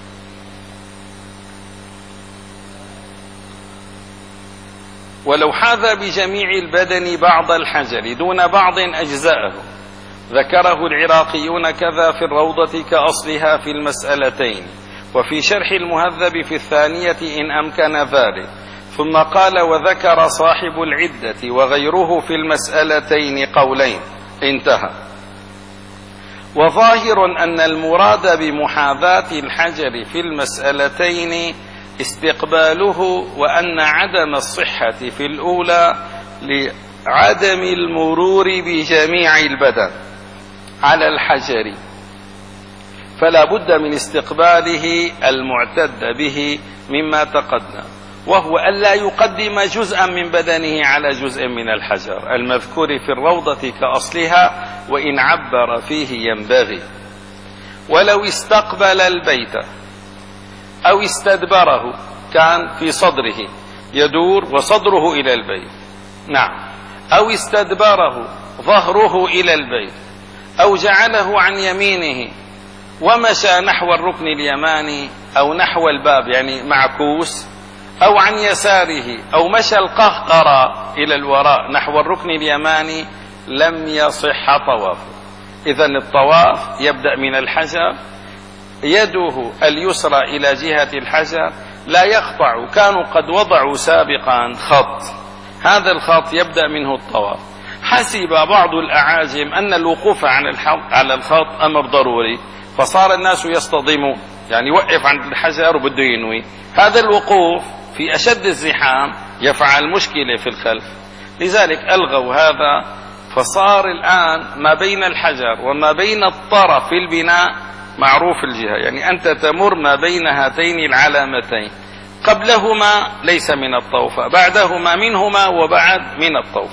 ولو حاذى بجميع البدن بعض الحجر دون بعض أجزاءه، ذكره العراقيون كذا في الروضة كأصلها في المسألتين، وفي شرح المهذب في الثانية إن أمكن ذلك. ثم قال وذكر صاحب العدة وغيره في المسألتين قولين، انتهى. وظاهر أن المراد بمحاذاة الحجر في المسألتين استقباله، وأن عدم الصحة في الأولى لعدم المرور بجميع البدن على الحجر، فلا بد من استقباله المعتد به مما تقدم، وهو ألا يقدم جزءا من بدنه على جزء من الحجر المذكور في الروضة كأصلها، وإن عبر فيه ينبغي. ولو استقبل البيت أو استدبره، كان في صدره يدور وصدره إلى البيت، نعم، أو استدبره ظهره إلى البيت، أو جعله عن يمينه ومشى نحو الركن اليماني أو نحو الباب يعني معكوس، أو عن يساره، أو مشى القهقرة إلى الوراء نحو الركن اليماني، لم يصح طوافه. إذن الطواف يبدأ من الحجر، يده اليسرى إلى جهة الحجر لا يقطع، كانوا قد وضعوا سابقا خط، هذا الخط يبدأ منه الطواف. حسب بعض الأعاجم أن الوقوف على الخط أمر ضروري، فصار الناس يصطدمون، يعني يوقف عند الحجر وبده ينوي. هذا الوقوف في أشد الزحام يفعل مشكلة في الخلف، لذلك ألغوا هذا. فصار الآن ما بين الحجر وما بين الطرف في البناء معروف الجهة، يعني أنت تمر ما بين هاتين العلامتين، قبلهما ليس من الطوف، بعدهما منهما، وبعد من الطوف.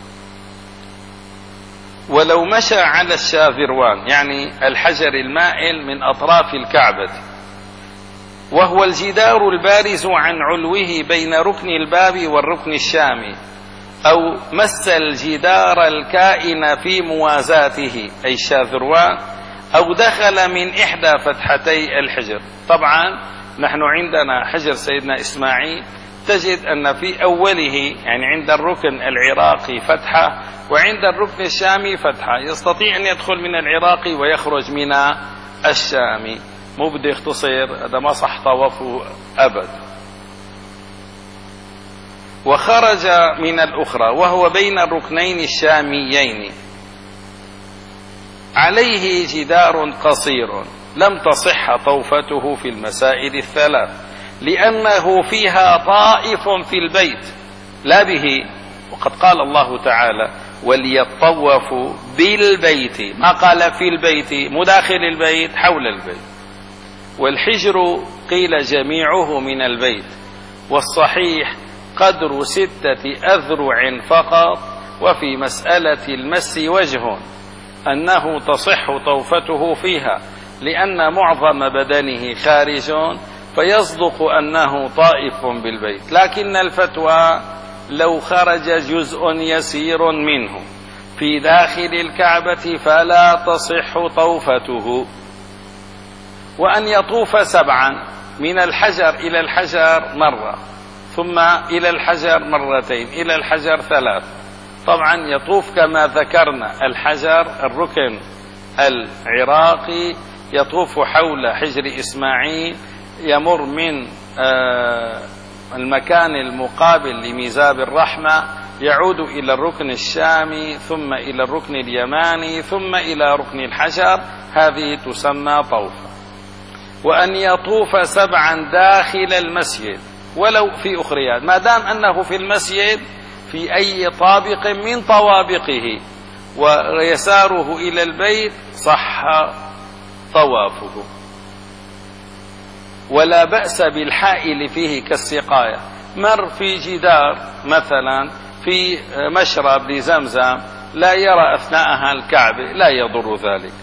ولو مشى على الشاذروان يعني الحجر المائل من أطراف الكعبة، وهو الجدار البارز عن علوه بين ركن الباب والركن الشامي، أو مس الجدار الكائن في موازاته أي الشاذروان، أو دخل من إحدى فتحتي الحجر. طبعا نحن عندنا حجر سيدنا إسماعيل تجد أن في أوله يعني عند الركن العراقي فتحة، وعند الركن الشامي فتحة، يستطيع أن يدخل من العراقي ويخرج من الشامي، مو بده يختصر، هذا ما صح طوافه أبد. وخرج من الأخرى وهو بين الركنين الشاميين، عليه جدار قصير، لم تصح طوفته في المسائل الثلاث، لأنه فيها طائف في البيت لا به، وقد قال الله تعالى وليطوفوا بالبيت، ما قال في البيت مداخل البيت حول البيت. والحجر قيل جميعه من البيت، والصحيح قدر ستة أذرع فقط. وفي مسألة المس وجه أنه تصح طوفته فيها، لأن معظم بدنه خارج، فيصدق أنه طائف بالبيت. لكن الفتوى لو خرج جزء يسير منه في داخل الكعبة فلا تصح طوفته. وأن يطوف سبعا من الحجر إلى الحجر مرة، ثم إلى الحجر مرتين، إلى الحجر ثلاث. طبعا يطوف كما ذكرنا الحجر الركن العراقي يطوف حول حجر إسماعيل، يمر من المكان المقابل لميزاب الرحمة، يعود إلى الركن الشامي، ثم إلى الركن اليماني، ثم إلى ركن الحجر، هذه تسمى طوفا. وأن يطوف سبعا داخل المسجد ولو في أخريات، ما دام أنه في المسجد في أي طابق من طوابقه ويساره إلى البيت صح طوافه. ولا بأس بالحائل فيه كالسقاية، مر في جدار مثلا في مشرب لزمزم لا يرى أثناءها الكعبة لا يضر ذلك.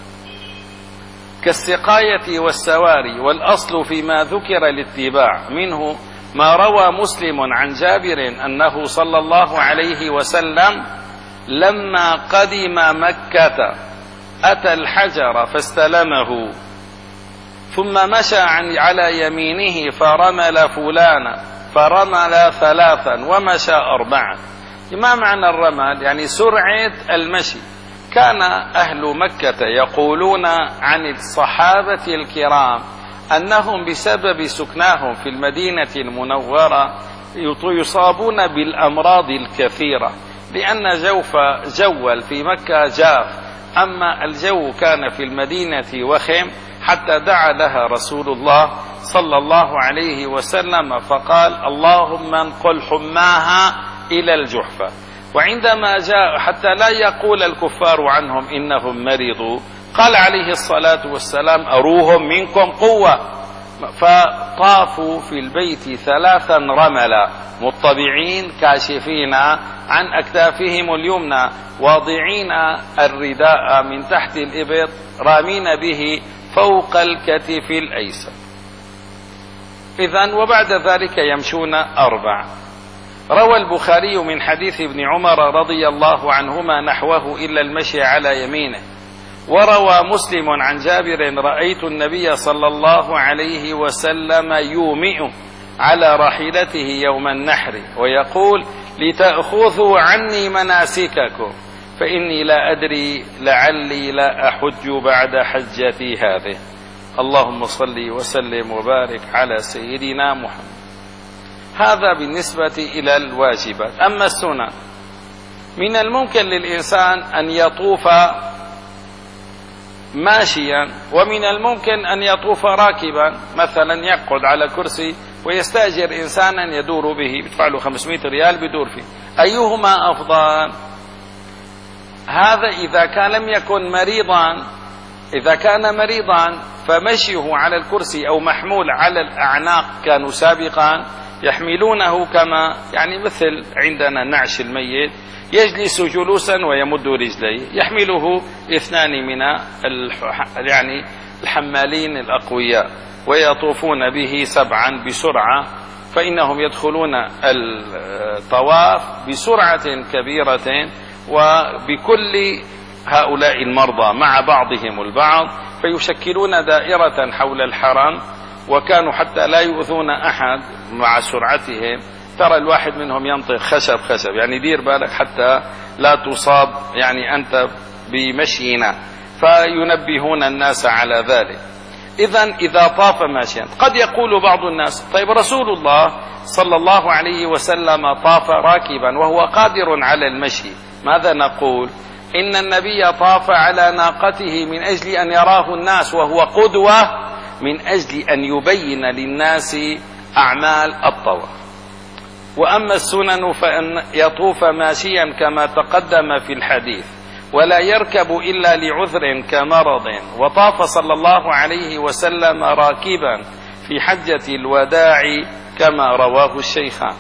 كالسقاية والسواري. والأصل فيما ذكر الاتباع، منه ما روى مسلم عن جابر أنه صلى الله عليه وسلم لما قدم مكة أتى الحجر فاستلمه ثم مشى على يمينه فرمل فلانا فرمل ثلاثا ومشى أربعا. ما معنى الرمل؟ يعني سرعة المشي. كان أهل مكة يقولون عن الصحابة الكرام أنهم بسبب سكناهم في المدينة المنورة يصابون بالأمراض الكثيرة، لأن جوف جول في مكة جاف، أما الجو كان في المدينة وخم، حتى دعا لها رسول الله صلى الله عليه وسلم فقال اللهم انقل حماها إلى الجحفة. وعندما جاء حتى لا يقول الكفار عنهم إنهم مرضوا، قال عليه الصلاة والسلام أروهم منكم قوة، فطافوا في البيت ثلاثا رملا مطبعين كاشفين عن أكتافهم اليمنى واضعين الرداء من تحت الإبط رامين به فوق الكتف الأيسر. إذن وبعد ذلك يمشون أربع. روى البخاري من حديث ابن عمر رضي الله عنهما نحوه إلا المشي على يمينه. وروى مسلم عن جابر رأيت النبي صلى الله عليه وسلم يومئ على راحلته يوم النحر ويقول لتأخذوا عني مناسككم فإني لا أدري لعلي لا أحج بعد حجتي هذه. اللهم صل وسلم وبارك على سيدنا محمد. هذا بالنسبة إلى الواجبات. أما السنن، من الممكن للإنسان أن يطوف ماشيا، ومن الممكن أن يطوف راكبا، مثلا يقعد على كرسي ويستأجر إنسانا يدور به، يدفع له خمسمائة ريال بدور فيه. أيهما أفضل؟ هذا إذا كان لم يكن مريضا. إذا كان مريضا فمشيه على الكرسي أو محمول على الأعناق، كانوا سابقا يحملونه كما يعني مثل عندنا نعش الميت، يجلس جلوسا ويمد رجليه، يحمله اثنان من يعني الحمالين الأقوياء ويطوفون به سبعا بسرعة، فإنهم يدخلون الطواف بسرعة كبيرة وبكل هؤلاء المرضى مع بعضهم البعض، فيشكلون دائرة حول الحرم، وكانوا حتى لا يؤذون أحد مع سرعتهم. ترى الواحد منهم ينطق خشب خشب، يعني دير بالك حتى لا تصاب يعني أنت بمشينا، فينبهون الناس على ذلك. إذن إذا طاف ماشيا، قد يقول بعض الناس طيب رسول الله صلى الله عليه وسلم طاف راكبا وهو قادر على المشي، ماذا نقول؟ إن النبي طاف على ناقته من أجل أن يراه الناس، وهو قدوة من أجل أن يبين للناس أعمال الطواف. وأما السنن فأن يطوف ماشيا كما تقدم في الحديث، ولا يركب إلا لعذر كمرض. وطاف صلى الله عليه وسلم راكبا في حجة الوداع كما رواه الشيخان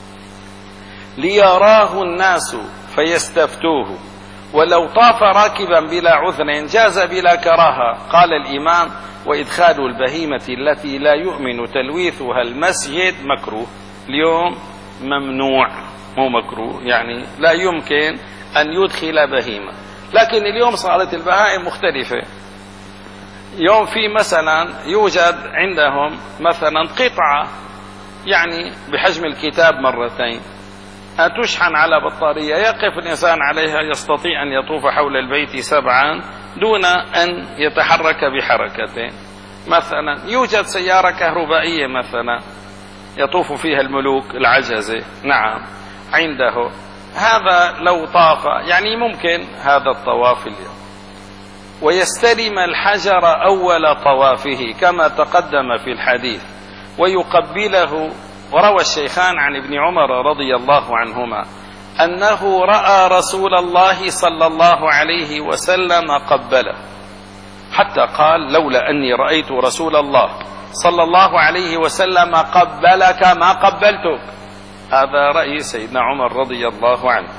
ليراه الناس فيستفتوه. ولو طاف راكبا بلا عذر جاز بلا كراهة. قال الإمام وإدخال البهيمة التي لا يؤمن تلويثها المسجد مكروه. اليوم ممنوع، مو مكروه، يعني لا يمكن أن يدخل بهيمة. لكن اليوم صارت البهائم مختلفة. يوم في مثلا يوجد عندهم مثلا قطعة يعني بحجم الكتاب مرتين تشحن على بطارية، يقف الإنسان عليها يستطيع أن يطوف حول البيت سبعا دون أن يتحرك بحركته. مثلا يوجد سيارة كهربائية مثلا يطوف فيها الملوك العجزة، نعم عنده. هذا لو طاف يعني ممكن هذا الطواف اليوم. ويستلم الحجر أول طوافه كما تقدم في الحديث ويقبله. وروى الشيخان عن ابن عمر رضي الله عنهما أنه رأى رسول الله صلى الله عليه وسلم قبله، حتى قال لولا أني رأيت رسول الله صلى الله عليه وسلم قبلك ما قبلتك. هذا رأي سيدنا عمر رضي الله عنه.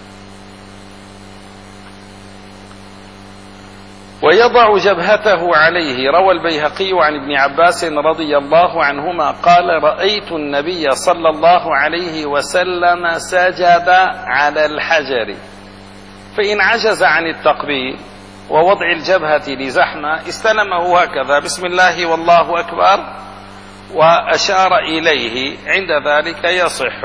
ويضع جبهته عليه. روى البيهقي عن ابن عباس رضي الله عنهما قال: رأيت النبي صلى الله عليه وسلم سجد على الحجر، فإن عجز عن التقبيل ووضع الجبهة لزحمة استلمه هكذا بسم الله والله أكبر وأشار إليه، عند ذلك يصح.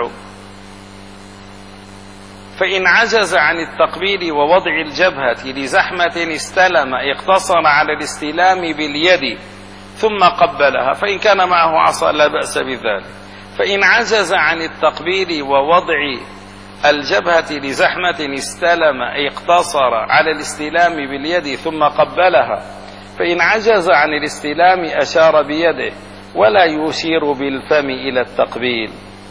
فإن عجز عن التقبيل ووضع الجبهة لزحمة استلم، اقتصر على الاستلام باليد ثم قبلها، فإن كان معه عصا لا بأس بذلك. فإن عجز عن التقبيل ووضع الجبهة لزحمة استلم، اقتصر على الاستلام باليد ثم قبلها. فإن عجز عن الاستلام أشار بيده ولا يشير بالفم إلى التقبيل،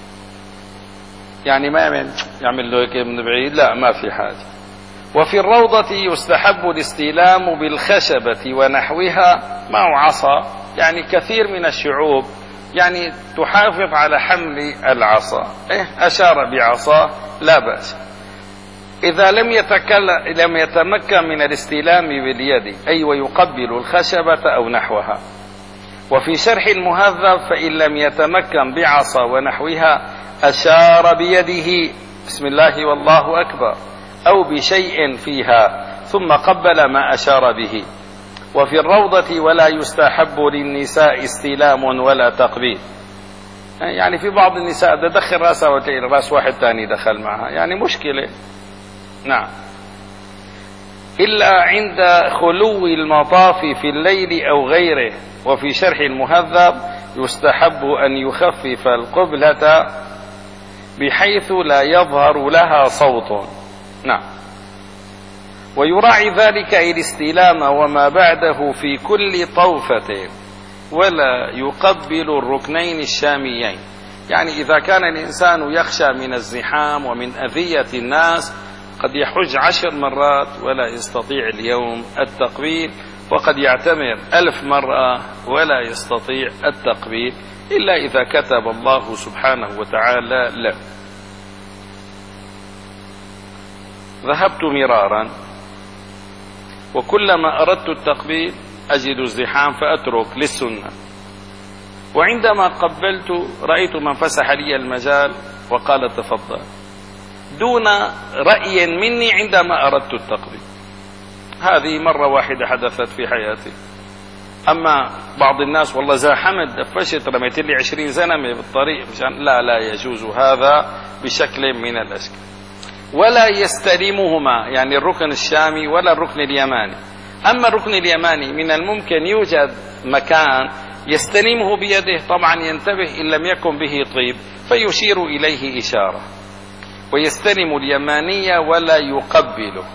يعني ما يعمل, يعمل له هيك من بعيد، لا ما في حاجة. وفي الروضة يستحب الاستلام بالخشبة ونحوها مع عصا، يعني كثير من الشعوب يعني تحافظ على حمل العصا، إيه أشار بعصاه لا بأس. إذا لم يتكلم لم يتمكن من الاستلام باليد أي ويقبل الخشبة أو نحوها. وفي شرح المهذب فإن لم يتمكن بعصا ونحوها أشار بيده بسم الله والله أكبر أو بشيء فيها ثم قبل ما أشار به. وفي الروضة ولا يستحب للنساء استلام ولا تقبيل، يعني في بعض النساء ده دخل رأسها وتلاقي راس واحد تاني دخل معها، يعني مشكلة. نعم، إلا عند خلو المطاف في الليل أو غيره. وفي شرح المهذب يستحب أن يخفف القبلة بحيث لا يظهر لها صوت. نعم، ويراعي ذلك الاستلام وما بعده في كل طوفة، ولا يقبل الركنين الشاميين. يعني إذا كان الإنسان يخشى من الزحام ومن أذية الناس قد يحج عشر مرات ولا يستطيع اليوم التقبيل، وقد يعتمر ألف مرة ولا يستطيع التقبيل إلا إذا كتب الله سبحانه وتعالى له. ذهبت مرارا وكلما أردت التقبيل أجد الزحام فأترك للسنة، وعندما قبلت رأيت من فسح لي المجال وقال تفضل، دون رأي مني عندما أردت التقبيل. هذه مرة واحدة حدثت في حياتي. أما بعض الناس والله زاحمت دفشت رميت لي عشرين زلمة بالطريق، لا لا يجوز هذا بشكل من الأشكال. ولا يستلمهما، يعني الركن الشامي ولا الركن اليماني. أما الركن اليماني من الممكن يوجد مكان يستلمه بيده، طبعا ينتبه إن لم يكن به طيب فيشير إليه إشارة، ويستلم اليمانية ولا يقبله،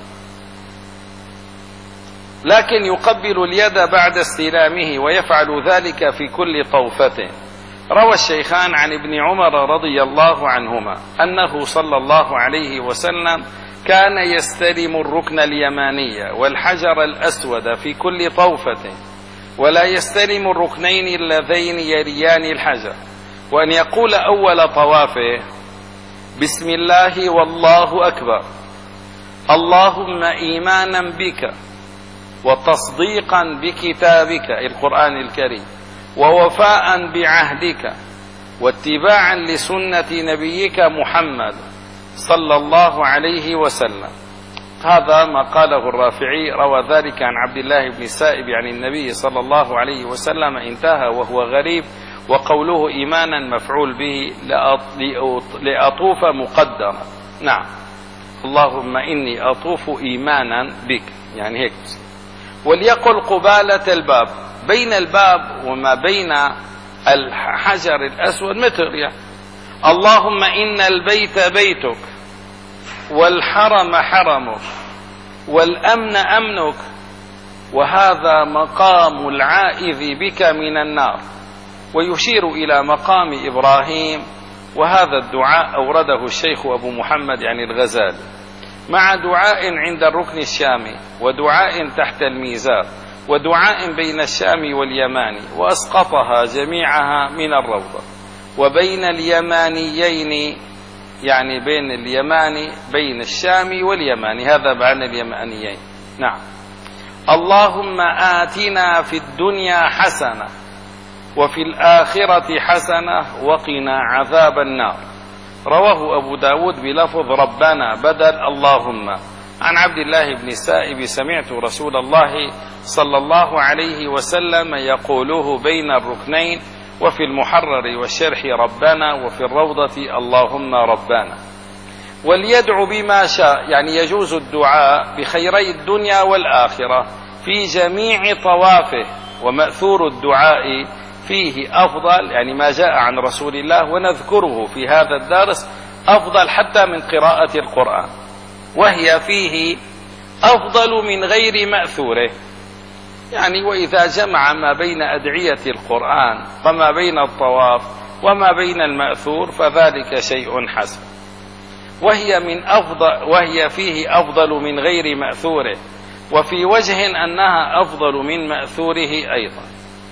لكن يقبل اليد بعد استلامه ويفعل ذلك في كل طوفة. روى الشيخان عن ابن عمر رضي الله عنهما أنه صلى الله عليه وسلم كان يستلم الركن اليماني والحجر الأسود في كل طوفة، ولا يستلم الركنين اللذين يليان الحجر، وأن يقول أول طوافه بسم الله والله أكبر، اللهم إيمانا بك وتصديقا بكتابك القرآن الكريم ووفاء بعهدك واتباعا لسنة نبيك محمد صلى الله عليه وسلم. هذا ما قاله الرافعي، روى ذلك عن عبد الله بن سائب عن النبي صلى الله عليه وسلم، انتهى وهو غريب. وقوله إيمانا مفعول به لأطوف مقدرا. نعم، اللهم إني أطوف إيمانا بك، يعني هيك. وليقل قبالة الباب، بين الباب وما بين الحجر الأسود متر، يعني اللهم إن البيت بيتك والحرم حرمك والأمن أمنك وهذا مقام العائذ بك من النار. ويشير إلى مقام إبراهيم. وهذا الدعاء أورده الشيخ أبو محمد يعني الغزالي، مع دعاء عند الركن الشامي، ودعاء تحت الميزاب، ودعاء بين الشام واليماني، وأسقطها جميعها من الروضة. وبين اليمانيين يعني بين اليماني، بين الشامي واليماني، هذا معنى اليمانيين. نعم. اللهم آتنا في الدنيا حسنة وفي الآخرة حسنة وقنا عذاب النار. رواه أبو داود بلفظ ربنا بدل اللهم. عن عبد الله بن السائب سمعت رسول الله صلى الله عليه وسلم يقوله بين الركنين وفي المحرر والشرح ربنا، وفي الروضة اللهم ربنا. وليدعو بما شاء، يعني يجوز الدعاء بخيري الدنيا والآخرة في جميع طوافه، ومأثور الدعاء فيه أفضل، يعني ما جاء عن رسول الله ونذكره في هذا الدرس، أفضل حتى من قراءة القرآن، وهي فيه أفضل من غير مأثوره. يعني وإذا جمع ما بين أدعية القرآن وما بين الطواف وما بين المأثور فذلك شيء حسن، وهي من أفضل، وهي فيه أفضل من غير مأثوره، وفي وجه أنها أفضل من مأثوره أيضا.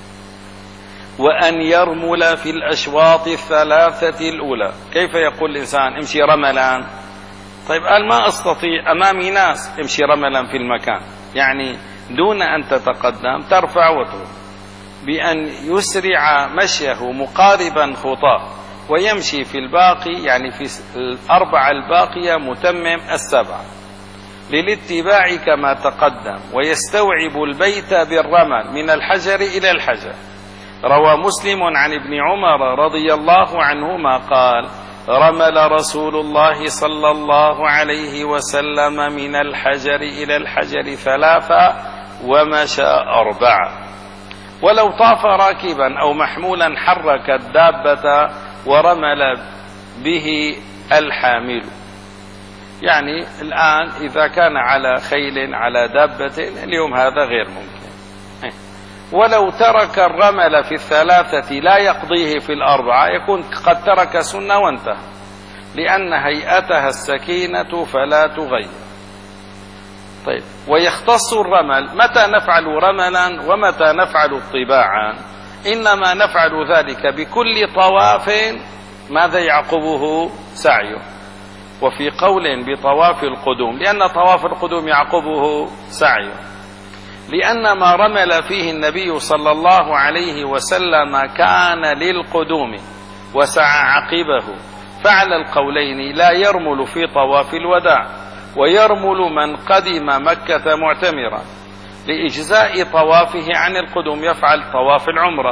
وأن يرمل في الأشواط الثلاثة الأولى. كيف يقول الإنسان امشي رملان؟ طيب قال ما أستطيع، أمامي ناس، امشي رملا في المكان، يعني دون أن تتقدم ترفع وتروح، بأن يسرع مشيه مقاربا خطاه ويمشي في الباقي، يعني في الأربعة الباقية متمم السبعة للاتباع كما تقدم، ويستوعب البيت بالرمل من الحجر إلى الحجر. روى مسلم عن ابن عمر رضي الله عنهما قال رمل رسول الله صلى الله عليه وسلم من الحجر إلى الحجر ثلاثة ومشى أربعة. ولو طاف راكبا أو محمولا حرك الدابة ورمل به الحامل. يعني الآن إذا كان على خيل على دابة اليوم هذا غير ممكن. ولو ترك الرمل في الثلاثة لا يقضيه في الأربعة يكون قد ترك سنة وانتهى، لأن هيئتها السكينة فلا تغير. طيب، ويختص الرمل متى نفعل رملا ومتى نفعل طباعا؟ إنما نفعل ذلك بكل طواف ماذا يعقبه سعيه، وفي قول بطواف القدوم، لأن طواف القدوم يعقبه سعيه، لأن ما رمل فيه النبي صلى الله عليه وسلم كان للقدوم وسعى عقبه. فعلى القولين لا يرمل في طواف الوداع، ويرمل من قدم مكة معتمرا لإجزاء طوافه عن القدوم، يفعل طواف العمرة.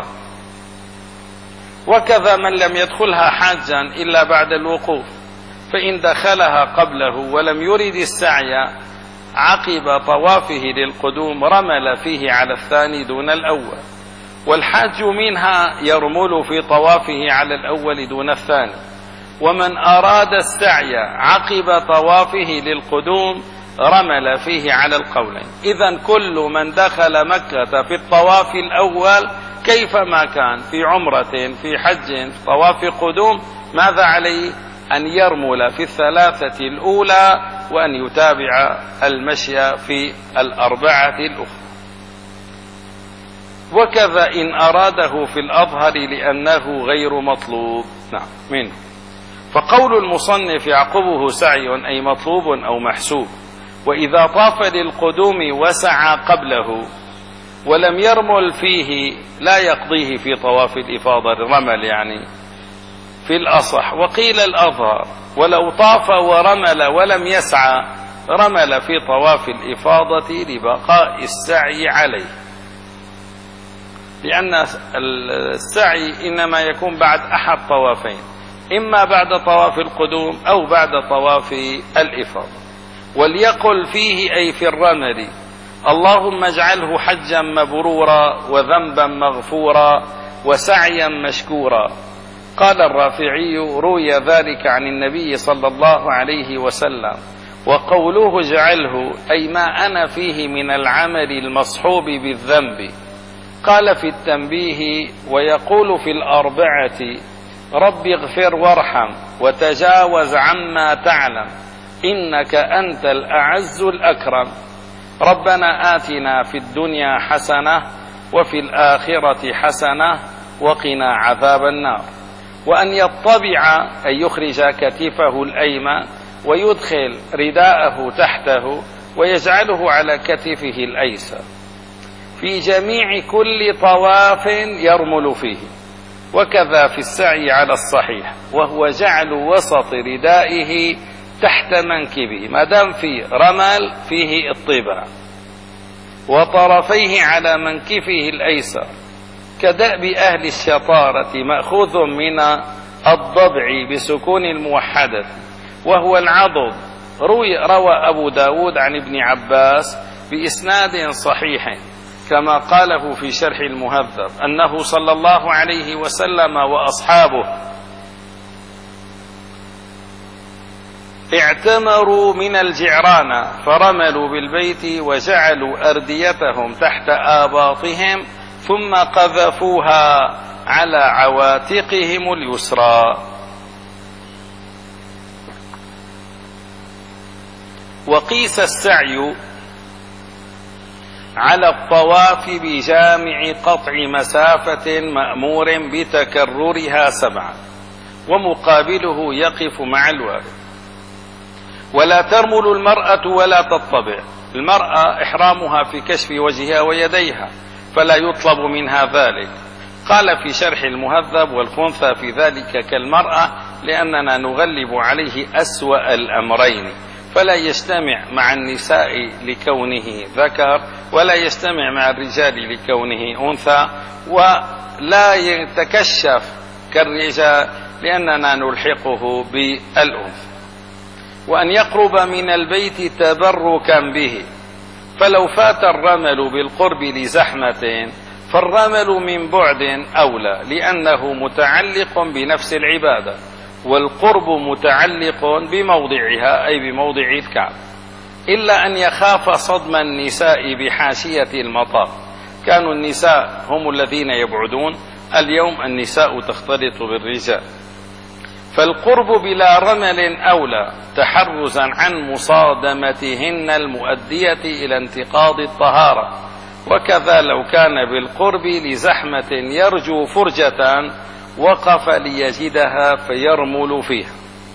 وكذا من لم يدخلها حاجا إلا بعد الوقوف، فإن دخلها قبله ولم يرد السعي عقب طوافه للقدوم رمل فيه على الثاني دون الأول. والحاج منها يرمل في طوافه على الأول دون الثاني. ومن أراد السعي عقب طوافه للقدوم رمل فيه على القولين. إذن كل من دخل مكة في الطواف الأول كيفما كان، في عمرة، في حج، في طواف قدوم، ماذا عليه؟ أن يرمل في الثلاثة الأولى وأن يتابع المشي في الأربعة الأخرى. وكذا إن أراده في الأظهر لأنه غير مطلوب. نعم منه. فقول المصنف يعقبه سعي أي مطلوب أو محسوب. وإذا طاف للقدوم وسعى قبله ولم يرمل فيه لا يقضيه في طواف الإفاضة الرمل، يعني في الأصح. وقيل الأظهر ولو طاف ورمل ولم يسعى رمل في طواف الإفاضة لبقاء السعي عليه، لأن السعي إنما يكون بعد أحد طوافين، إما بعد طواف القدوم أو بعد طواف الإفاضة. وليقل فيه أي في الرمل اللهم اجعله حجا مبرورا وذنبا مغفورا وسعيا مشكورا. قال الرافعي روي ذلك عن النبي صلى الله عليه وسلم. وقوله اجعله أي ما أنا فيه من العمل المصحوب بالذنب. قال في التنبيه ويقول في الأربعة رب اغفر وارحم وتجاوز عما تعلم إنك أنت الأعز الأكرم. ربنا آتنا في الدنيا حسنة وفي الآخرة حسنة وقنا عذاب النار. وأن يطبع أي يخرج كتفه الأيمن ويدخل رداءه تحته ويجعله على كتفه الأيسر في جميع كل طواف يرمل فيه، وكذا في السعي على الصحيح، وهو جعل وسط ردائه تحت منكبه ما دام في رمل فيه اطباع، وطرفيه على منكفه الأيسر كدأب أهل الشطارة مأخوذ من الضبع بسكون الموحدة وهو العضد. روي روى أبو داود عن ابن عباس بإسناد صحيح كما قاله في شرح المهذب أنه صلى الله عليه وسلم وأصحابه اعتمروا من الجعرانة فرملوا بالبيت وجعلوا أرديتهم تحت آباطهم ثم قذفوها على عواتقهم اليسرى. وقيس السعي على الطواف بجامع قطع مسافة مأمور بتكررها سبعا، ومقابله يقف مع الوارد. ولا ترمل المرأة ولا تطبع. المرأة إحرامها في كشف وجهها ويديها فلا يطلب منها ذلك. قال في شرح المهذب والخنثى في ذلك كالمرأة لأننا نغلب عليه أسوأ الأمرين، فلا يجتمع مع النساء لكونه ذكر ولا يجتمع مع الرجال لكونه أنثى، ولا يتكشف كالرجال لأننا نلحقه بالأنثى. وأن يقرب من البيت تبركا به، فلو فات الرمل بالقرب لزحمة فالرمل من بعد أولى لأنه متعلق بنفس العبادة، والقرب متعلق بموضعها أي بموضع الكعب، إلا أن يخاف صدم النساء بحاشية المطاف. كانوا النساء هم الذين يبعدون، اليوم النساء تختلط بالرجال، فالقرب بلا رمل أولى تحرزا عن مصادمتهن المؤدية إلى انتقاض الطهارة. وكذا لو كان بالقرب لزحمة يرجو فرجة وقف ليجدها فيرمل فيها.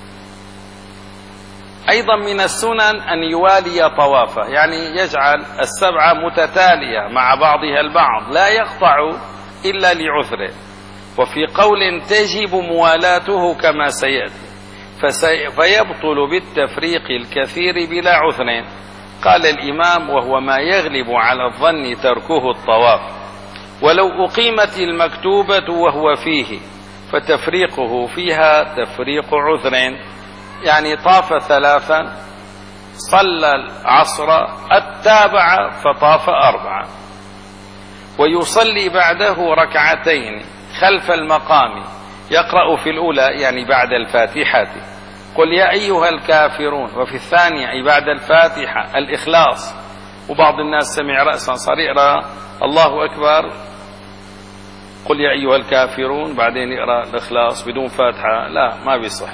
أيضا من السنن أن يوالي طوافه، يعني يجعل السبعة متتالية مع بعضها البعض لا يقطع إلا لعذره. وفي قول تجب موالاته كما سيأتي فيبطل بالتفريق الكثير بلا عذر. قال الإمام وهو ما يغلب على الظن تركه الطواف. ولو أقيمت المكتوبة وهو فيه فتفريقه فيها تفريق عذر، يعني طاف ثلاثا صلى العصر التابع فطاف أربعة، ويصلي بعده ركعتين خلف المقام يقرأ في الأولى يعني بعد الفاتحة قل يا أيها الكافرون، وفي الثانية أي بعد الفاتحة الإخلاص. وبعض الناس سمع رأسا صار يقرأ الله أكبر قل يا أيها الكافرون بعدين يقرأ الإخلاص بدون فاتحة، لا ما بيصح.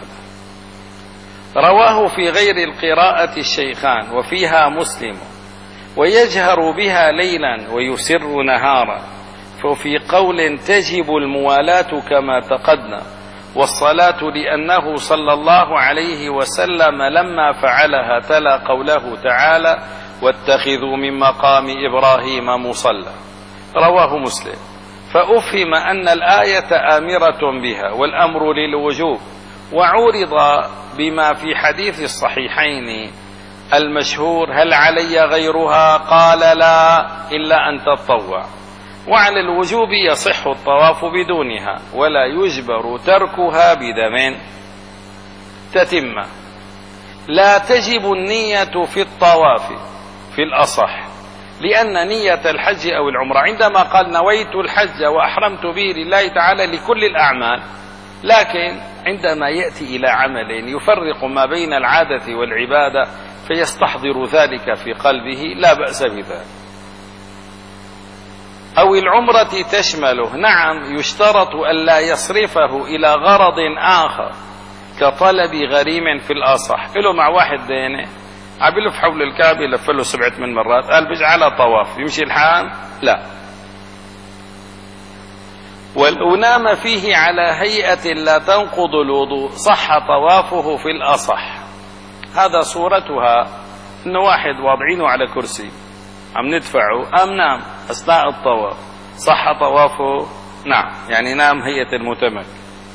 رواه في غير القراءة الشيخان وفيها مسلم ويجهر بها ليلا ويسر نهارا. ففي قول تجب الموالاة كما تقدم، والصلاة لأنه صلى الله عليه وسلم لما فعلها تلا قوله تعالى واتخذوا من مقام إبراهيم مصلى. رواه مسلم. فأفهم أن الآية آمرة بها والأمر للوجوب، وعورض بما في حديث الصحيحين المشهور هل علي غيرها؟ قال لا إلا أن تطوع. وعلى الوجوب يصح الطواف بدونها ولا يجبر تركها بدم. تتمة. لا تجب النية في الطواف في الأصح، لأن نية الحج أو العمرة عندما قال نويت الحج وأحرمت به لله تعالى لكل الأعمال، لكن عندما يأتي إلى عمل يفرق ما بين العادة والعبادة فيستحضر ذلك في قلبه لا بأس بذلك. أو العمرة تشمله، نعم يشترط ألا يصرفه إلى غرض آخر كطلب غريم في الأصح. له مع واحد دينه عبلف حول الكعبة لفله سبعة من مرات قال بجعل طواف يمشي الحال، لا. ونام فيه على هيئة لا تنقض الوضوء صح طوافه في الأصح. هذا صورتها إنه واحد واضعينه على كرسي عم ندفعه أم نام أثناء الطواف، صح طوافه؟ نعم، يعني نام هيئة المتمكن.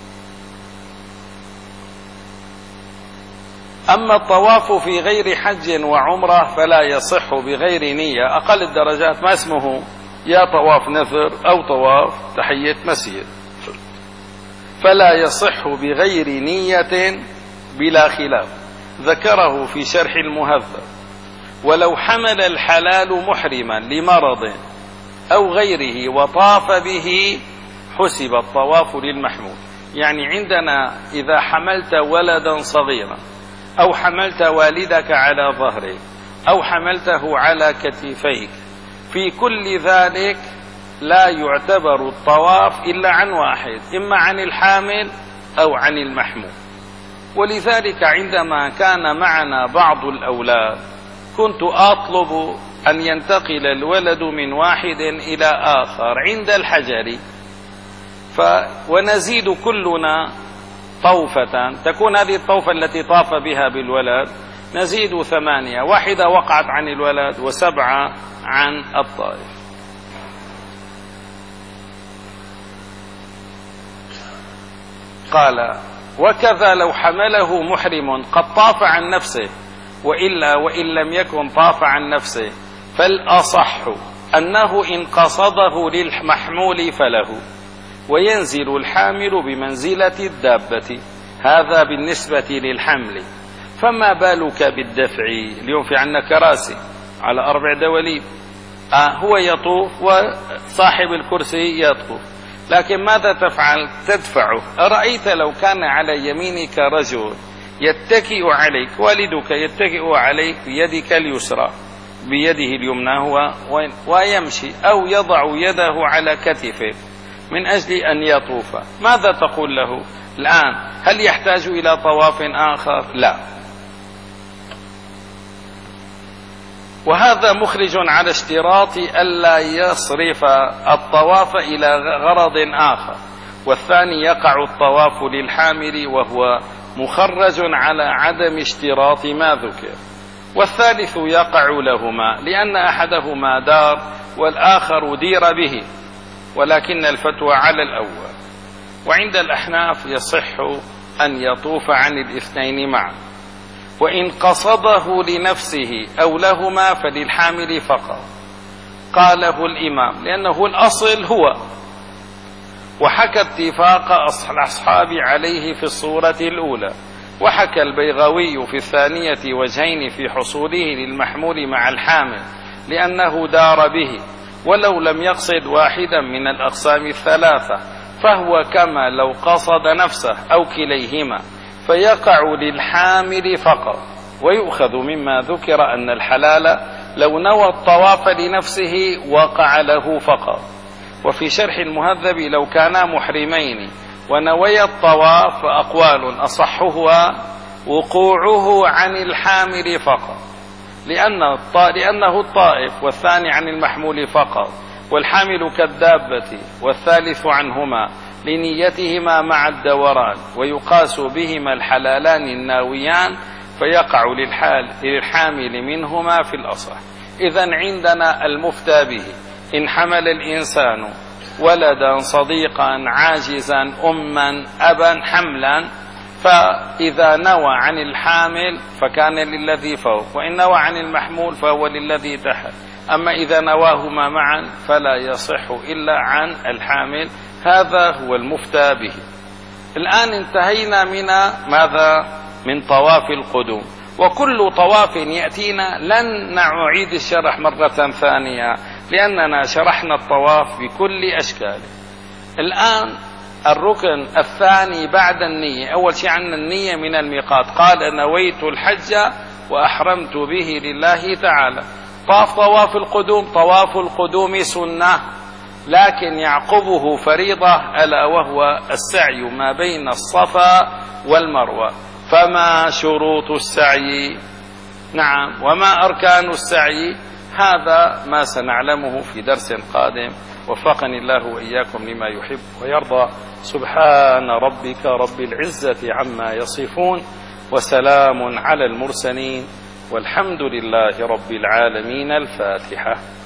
أما الطواف في غير حج وعمرة فلا يصح بغير نية. أقل الدرجات ما اسمه يا طواف نذر أو طواف تحية مسجد، فلا يصح بغير نية بلا خلاف، ذكره في شرح المهذب. ولو حمل الحلال محرما لمرض أو غيره وطاف به حسب الطواف للمحمول. يعني عندنا إذا حملت ولدا صغيرا أو حملت والدك على ظهرك أو حملته على كتفيك، في كل ذلك لا يعتبر الطواف إلا عن واحد، إما عن الحامل أو عن المحمول. ولذلك عندما كان معنا بعض الأولاد كنت أطلب أن ينتقل الولد من واحد إلى آخر عند الحجر، ف ونزيد كلنا طوفة، تكون هذه الطوفة التي طاف بها بالولد نزيد ثمانية، واحدة وقعت عن الولد وسبعة عن الطائف. قال: وكذا لو حمله محرم قد طاف عن نفسه، وإلا وإن لم يكن طاف عن نفسه فالأصح أنه إن قصده للمحمول فله، وينزل الحامل بمنزلة الدابة. هذا بالنسبة للحمل. فما بالك بالدفع؟ اليوم في عنا كراسي على أربع دواليب، آه هو يطوف وصاحب الكرسي يطوف، لكن ماذا تفعل؟ تدفعه. أرأيت لو كان على يمينك رجل يتكئ عليك، والدك يتكئ عليك بيدك اليسرى بيده اليمنى هو ويمشي، أو يضع يده على كتفه من أجل أن يطوف، ماذا تقول له الآن؟ هل يحتاج إلى طواف آخر؟ لا. وهذا مخرج على اشتراط ألا يصرف الطواف إلى غرض آخر. والثاني يقع الطواف للحامل وهو مخرج على عدم اشتراط ما ذكر. والثالث يقع لهما لأن أحدهما دار والآخر دير به، ولكن الفتوى على الأول. وعند الأحناف يصح أن يطوف عن الاثنين معا، وإن قصده لنفسه أو لهما فللحامل فقط. قاله الإمام لأنه الأصل هو، وحكى اتفاق الأصحاب عليه في الصورة الأولى. وحكى البيغوي في الثانية وجهين في حصوله للمحمول مع الحامل لأنه دار به، ولو لم يقصد واحدا من الأقسام الثلاثة فهو كما لو قصد نفسه أو كليهما، فيقع للحامل فقط. ويؤخذ مما ذكر أن الحلال لو نوى الطواف لنفسه وقع له فقط. وفي شرح المهذب لو كانا محرمين ونوي الطواف فأقوال أصحها وقوعه عن الحامل فقط، لأن لأنه الطائف، والثاني عن المحمول فقط، والحامل كالدابة، والثالث عنهما لنيتهما مع الدوران، ويقاس بهما الحلالان الناويان فيقع للحامل منهما في الأصح. إذن عندنا المفتى به إن حمل الإنسان ولدا صديقا عاجزا أما أبا حملا، فإذا نوى عن الحامل فكان للذي فوق، وإن نوى عن المحمول فهو للذي تحت. أما إذا نواهما معا فلا يصح إلا عن الحامل. هذا هو المفتى به. الآن انتهينا من ماذا؟ من طواف القدوم. وكل طواف يأتينا لن نعيد الشرح مرة ثانية لأننا شرحنا الطواف بكل أشكاله. الآن الركن الثاني بعد النية. أول شيء عندنا النية من الميقات. قال نويت الحج وأحرمت به لله تعالى. طاف طواف القدوم. طواف القدوم سنة لكن يعقبه فريضة، ألا وهو السعي ما بين الصفا والمروة. فما شروط السعي؟ نعم، وما أركان السعي؟ هذا ما سنعلمه في درس قادم. وفقني الله وإياكم لما يحب ويرضى. سبحان ربك رب العزة عما يصفون، وسلام على المرسلين، والحمد لله رب العالمين. الفاتحة.